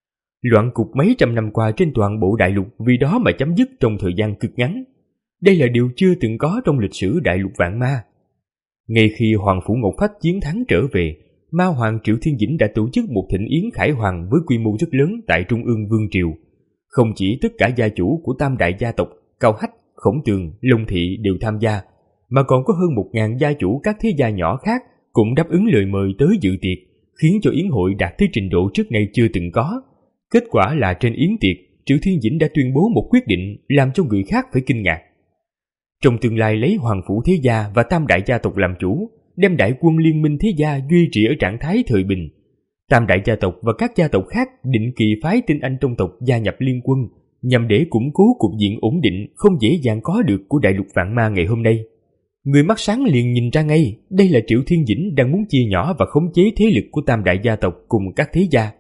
Loạn cục mấy trăm năm qua trên toàn bộ đại lục vì đó mà chấm dứt trong thời gian cực ngắn. Đây là điều chưa từng có trong lịch sử đại lục vạn ma. Ngay khi Hoàng Phủ Ngọc Phách chiến thắng trở về, Ma Hoàng Triệu Thiên Dĩnh đã tổ chức một thịnh yến khải hoàng với quy mô rất lớn tại Trung ương Vương Triều. Không chỉ tất cả gia chủ của tam đại gia tộc Cao Hách, Khổng Tường, Long Thị đều tham gia, mà còn có hơn một ngàn gia chủ các thế gia nhỏ khác cũng đáp ứng lời mời tới dự tiệc, khiến cho yến hội đạt tới trình độ trước nay chưa từng có. Kết quả là trên yến tiệc, Triệu Thiên Dĩnh đã tuyên bố một quyết định làm cho người khác phải kinh ngạc. Trong tương lai lấy Hoàng Phủ Thế Gia và tam đại gia tộc làm chủ, đem đại quân liên minh thế gia duy trì ở trạng thái thời bình. Tam đại gia tộc và các gia tộc khác định kỳ phái tinh anh trong tộc gia nhập liên quân, nhằm để củng cố cục diện ổn định không dễ dàng có được của đại lục vạn ma ngày hôm nay. Người mắt sáng liền nhìn ra ngay, đây là Triệu Thiên Dĩnh đang muốn chia nhỏ và khống chế thế lực của tam đại gia tộc cùng các thế gia.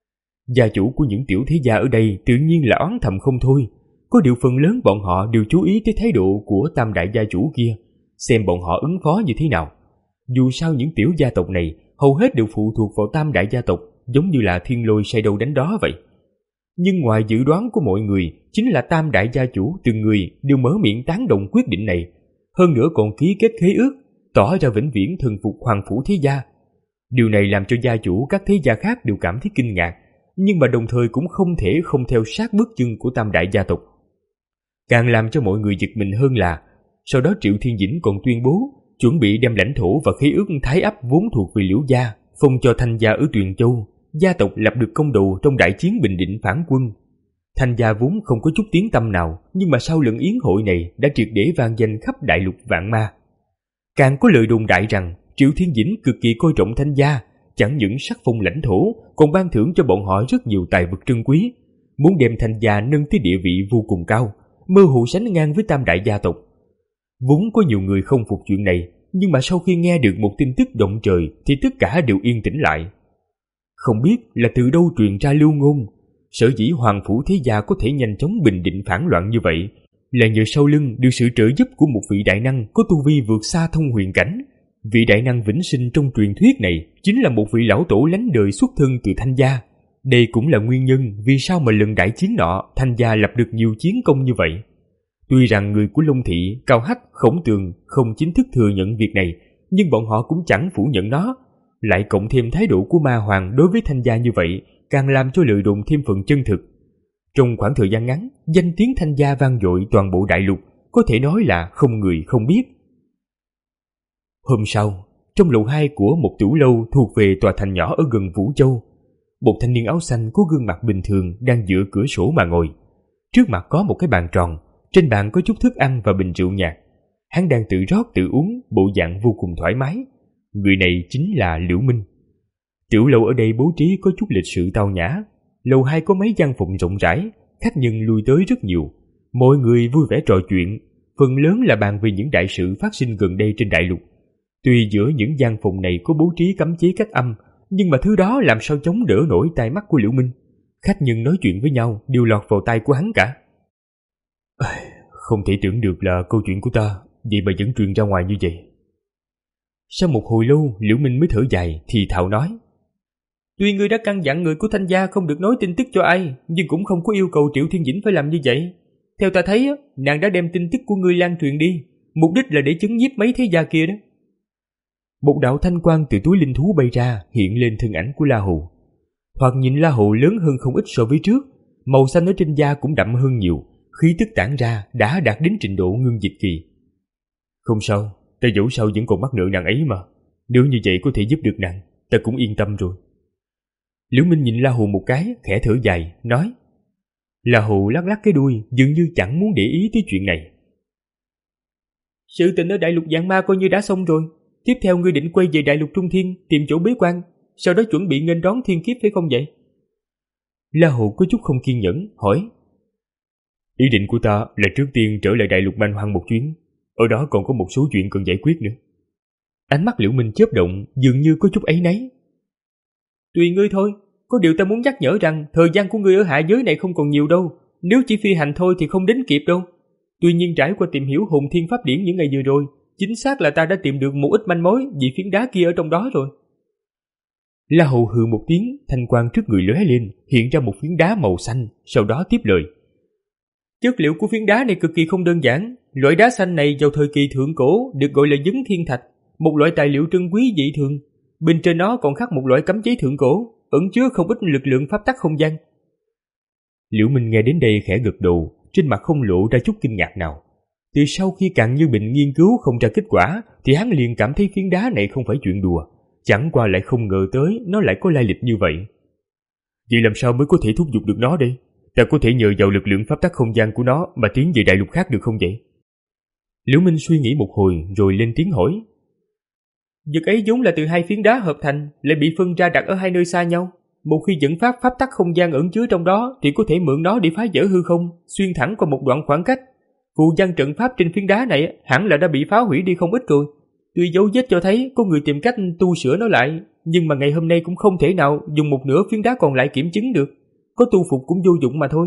Gia chủ của những tiểu thế gia ở đây tự nhiên là oán thầm không thôi. Có điều phần lớn bọn họ đều chú ý tới thái độ của tam đại gia chủ kia, xem bọn họ ứng phó như thế nào. Dù sao những tiểu gia tộc này hầu hết đều phụ thuộc vào tam đại gia tộc, giống như là thiên lôi say đâu đánh đó vậy. Nhưng ngoài dự đoán của mọi người, chính là tam đại gia chủ từng người đều mở miệng tán đồng quyết định này. Hơn nữa còn ký kết khế ước, tỏ ra vĩnh viễn thần phục Hoàng Phủ Thế Gia. Điều này làm cho gia chủ các thế gia khác đều cảm thấy kinh ngạc, nhưng mà đồng thời cũng không thể không theo sát bước chân của tam đại gia tộc. Càng làm cho mọi người giật mình hơn là, sau đó Triệu Thiên Dĩnh còn tuyên bố chuẩn bị đem lãnh thổ và khế ước Thái Ấp vốn thuộc về Liễu gia, phong cho Thanh gia ở Tuyền Châu, gia tộc lập được công đầu trong đại chiến Bình Định phản quân. Thanh gia vốn không có chút tiếng tăm nào, nhưng mà sau lần yến hội này đã triệt để vang danh khắp đại lục vạn ma. Càng có lời đồn đại rằng Triệu Thiên Dĩnh cực kỳ coi trọng Thanh gia, chẳng những sắc phong lãnh thổ, còn ban thưởng cho bọn họ rất nhiều tài vật trân quý, muốn đem Thanh gia nâng tới địa vị vô cùng cao, mơ hồ sánh ngang với tam đại gia tộc. Vốn có nhiều người không phục chuyện này, nhưng mà sau khi nghe được một tin tức động trời thì tất cả đều yên tĩnh lại. Không biết là từ đâu truyền ra lưu ngôn, sở dĩ Hoàng Phủ Thế Gia có thể nhanh chóng bình định phản loạn như vậy là nhờ sau lưng được sự trợ giúp của một vị đại năng có tu vi vượt xa thông huyền cảnh. Vị đại năng vĩnh sinh trong truyền thuyết này chính là một vị lão tổ lánh đời xuất thân từ Thanh gia. Đây cũng là nguyên nhân vì sao mà lần đại chiến nọ Thanh gia lập được nhiều chiến công như vậy. Tuy rằng người của Long Thị, Cao Hách, Khổng Tường không chính thức thừa nhận việc này, nhưng bọn họ cũng chẳng phủ nhận nó. Lại cộng thêm thái độ của Ma Hoàng đối với Thanh gia như vậy, càng làm cho lời đồn thêm phần chân thực. Trong khoảng thời gian ngắn, danh tiếng Thanh gia vang dội toàn bộ đại lục, có thể nói là không người không biết. Hôm sau, trong lầu hai của một tiểu lâu thuộc về tòa thành nhỏ ở gần Vũ Châu, một thanh niên áo xanh có gương mặt bình thường đang dựa cửa sổ mà ngồi. Trước mặt có một cái bàn tròn, trên bàn có chút thức ăn và bình rượu nhạt. Hắn đang tự rót tự uống, bộ dạng vô cùng thoải mái. Người này chính là Liễu Minh. Tiểu lâu ở đây bố trí có chút lịch sự tao nhã. Lầu hai có mấy gian phòng rộng rãi, khách nhân lui tới rất nhiều. Mọi người vui vẻ trò chuyện, phần lớn là bàn về những đại sự phát sinh gần đây trên đại lục. Tuy giữa những gian phòng này có bố trí cấm chế cách âm, nhưng mà thứ đó làm sao chống đỡ nổi tai mắt của Liễu Minh. Khách nhân nói chuyện với nhau đều lọt vào tai của hắn cả. Không thể tưởng được là câu chuyện của ta vậy mà vẫn truyền ra ngoài như vậy. Sau một hồi lâu, Liễu Minh mới thở dài thì thào nói: Tuy ngươi đã căn dặn người của Thanh gia không được nói tin tức cho ai, nhưng cũng không có yêu cầu Triệu Thiên Dĩnh phải làm như vậy. Theo ta thấy, nàng đã đem tin tức của ngươi lan truyền đi, mục đích là để chấn nhiếp mấy thế gia kia đó. Một đạo thanh quang từ túi linh thú bay ra, hiện lên thân ảnh của La Hồ. Thoạt nhìn La Hồ lớn hơn không ít so với trước, màu xanh ở trên da cũng đậm hơn nhiều, khí tức tản ra đã đạt đến trình độ ngưng dịch kỳ. Không sao, ta dẫu sao vẫn còn mắc nợ nàng ấy mà. Nếu như vậy có thể giúp được nàng, ta cũng yên tâm rồi. Liễu Minh nhìn La Hồ một cái, khẽ thở dài, nói. La Hồ lắc lắc cái đuôi, dường như chẳng muốn để ý tới chuyện này. Sự tình ở đại lục Vạn Ma coi như đã xong rồi. Tiếp theo ngươi định quay về đại lục Trung Thiên, tìm chỗ bế quan, sau đó chuẩn bị nghênh đón thiên kiếp phải không vậy? La Hồ có chút không kiên nhẫn, hỏi. Ý định của ta là trước tiên trở lại đại lục Man Hoang một chuyến, ở đó còn có một số chuyện cần giải quyết nữa. Ánh mắt Liễu Minh chớp động, dường như có chút áy náy. Tùy ngươi thôi, có điều ta muốn nhắc nhở rằng thời gian của ngươi ở hạ giới này không còn nhiều đâu, nếu chỉ phi hành thôi thì không đến kịp đâu. Tuy nhiên trải qua tìm hiểu hồn thiên pháp điển những ngày vừa rồi, chính xác là ta đã tìm được một ít manh mối vì phiến đá kia ở trong đó rồi. La Hầu hừ một tiếng, thanh quang trước người lóe lên, hiện ra một phiến đá màu xanh, sau đó tiếp lời. Chất liệu của phiến đá này cực kỳ không đơn giản, loại đá xanh này vào thời kỳ thượng cổ được gọi là vấn thiên thạch, một loại tài liệu trân quý dị thường. Bên trên nó còn khắc một loại cấm chế thượng cổ, ẩn chứa không ít lực lượng pháp tắc không gian. Liễu Minh nghe đến đây khẽ gật đầu, trên mặt không lộ ra chút kinh ngạc nào. Từ sau khi Càn Như Bình nghiên cứu không ra kết quả, thì hắn liền cảm thấy phiến đá này không phải chuyện đùa, chẳng qua lại không ngờ tới nó lại có lai lịch như vậy. Vậy làm sao mới có thể thúc giục được nó đây? Ta có thể nhờ vào lực lượng pháp tắc không gian của nó mà tiến về đại lục khác được không vậy? Liễu Minh suy nghĩ một hồi rồi lên tiếng hỏi. Vật ấy vốn là từ hai phiến đá hợp thành, lại bị phân ra đặt ở hai nơi xa nhau. Một khi dẫn pháp pháp tắc không gian ẩn chứa trong đó thì có thể mượn nó để phá vỡ hư không, xuyên thẳng qua một đoạn khoảng cách. Phù văn trận pháp trên phiến đá này hẳn là đã bị phá hủy đi không ít rồi. Tuy dấu vết cho thấy có người tìm cách tu sửa nó lại, nhưng mà ngày hôm nay cũng không thể nào dùng một nửa phiến đá còn lại kiểm chứng được. Có tu phục cũng vô dụng mà thôi.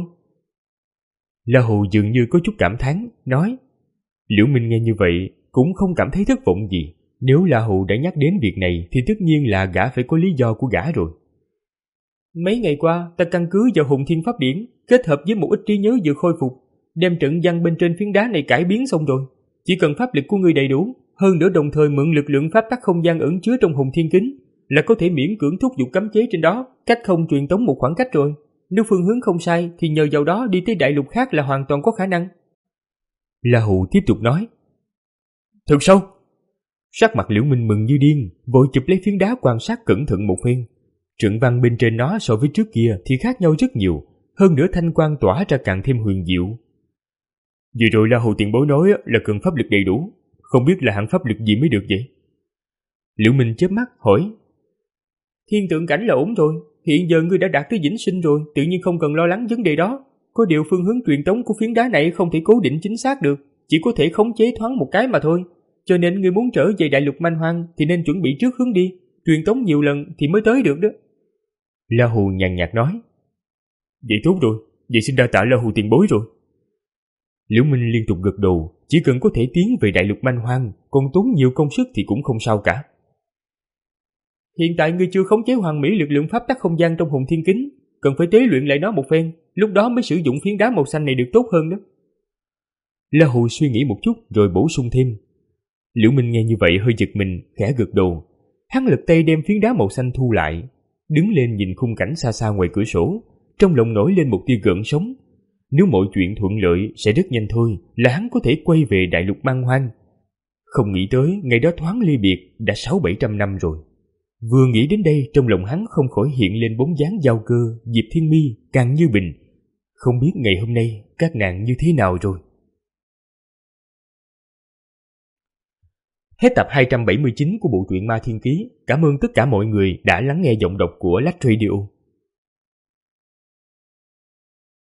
La Hầu dường như có chút cảm thán, nói. Liễu Minh nghe như vậy cũng không cảm thấy thất vọng gì. Nếu La Hầu đã nhắc đến việc này thì tất nhiên là gã phải có lý do của gã rồi. Mấy ngày qua ta căn cứ vào hồn thiên pháp điển, kết hợp với một ít trí nhớ vừa khôi phục, đem trận văn bên trên phiến đá này cải biến xong rồi. Chỉ cần pháp lực của ngươi đầy đủ, hơn nữa đồng thời mượn lực lượng pháp tắc không gian ẩn chứa trong hồn thiên kính, là có thể miễn cưỡng thúc giục cấm chế trên đó, cách không truyền tống một khoảng cách rồi. Nếu phương hướng không sai thì nhờ vào đó đi tới đại lục khác là hoàn toàn có khả năng. La Hầu tiếp tục nói. Thật sao? Sắc mặt Liễu Minh mừng như điên, vội chụp lấy phiến đá quan sát cẩn thận một phen. Trận văn bên trên nó so với trước kia thì khác nhau rất nhiều, hơn nữa thanh quang tỏa ra càng thêm huyền diệu. Vừa rồi La Hầu tiền bối nói là cần pháp lực đầy đủ, không biết là hạng pháp lực gì mới được vậy? Liễu Minh chớp mắt hỏi. Thiên tượng cảnh là ổn rồi, hiện giờ ngươi đã đạt tới vĩnh sinh rồi, tự nhiên không cần lo lắng vấn đề đó. Có điều phương hướng truyền tống của phiến đá này không thể cố định chính xác được, chỉ có thể khống chế thoáng một cái mà thôi. Cho nên ngươi muốn trở về đại lục manh hoang thì nên chuẩn bị trước hướng đi, truyền tống nhiều lần thì mới tới được đó. La Hù nhàn nhạt nói. Vậy tốt rồi, vậy xin đa tạ La Hù tiền bối rồi. Liễu Minh liên tục gật đầu, chỉ cần có thể tiến về đại lục manh hoang, còn tốn nhiều công sức thì cũng không sao cả. Hiện tại ngươi chưa khống chế hoàn mỹ lực lượng pháp tắc không gian trong hồn thiên kính, cần phải tế luyện lại nó một phen, lúc đó mới sử dụng phiến đá màu xanh này được tốt hơn đó. La Hù suy nghĩ một chút rồi bổ sung thêm. Liễu Minh nghe như vậy hơi giật mình, khẽ gật đầu. Hắn lật tay đem phiến đá màu xanh thu lại, đứng lên nhìn khung cảnh xa xa ngoài cửa sổ, trong lòng nổi lên một tia gợn sóng. Nếu mọi chuyện thuận lợi sẽ rất nhanh thôi là hắn có thể quay về đại lục man hoang. Không nghĩ tới ngày đó thoáng ly biệt đã sáu bảy trăm năm rồi. Vừa nghĩ đến đây trong lòng hắn không khỏi hiện lên bóng dáng Giao Cơ, Diệp Thiên Mi, Càn Như Bình. Không biết ngày hôm nay các nàng như thế nào rồi. Hết tập hai trăm bảy mươi chín của bộ truyện Ma Thiên Ký. Cảm ơn tất cả mọi người đã lắng nghe giọng đọc của Lách Radio.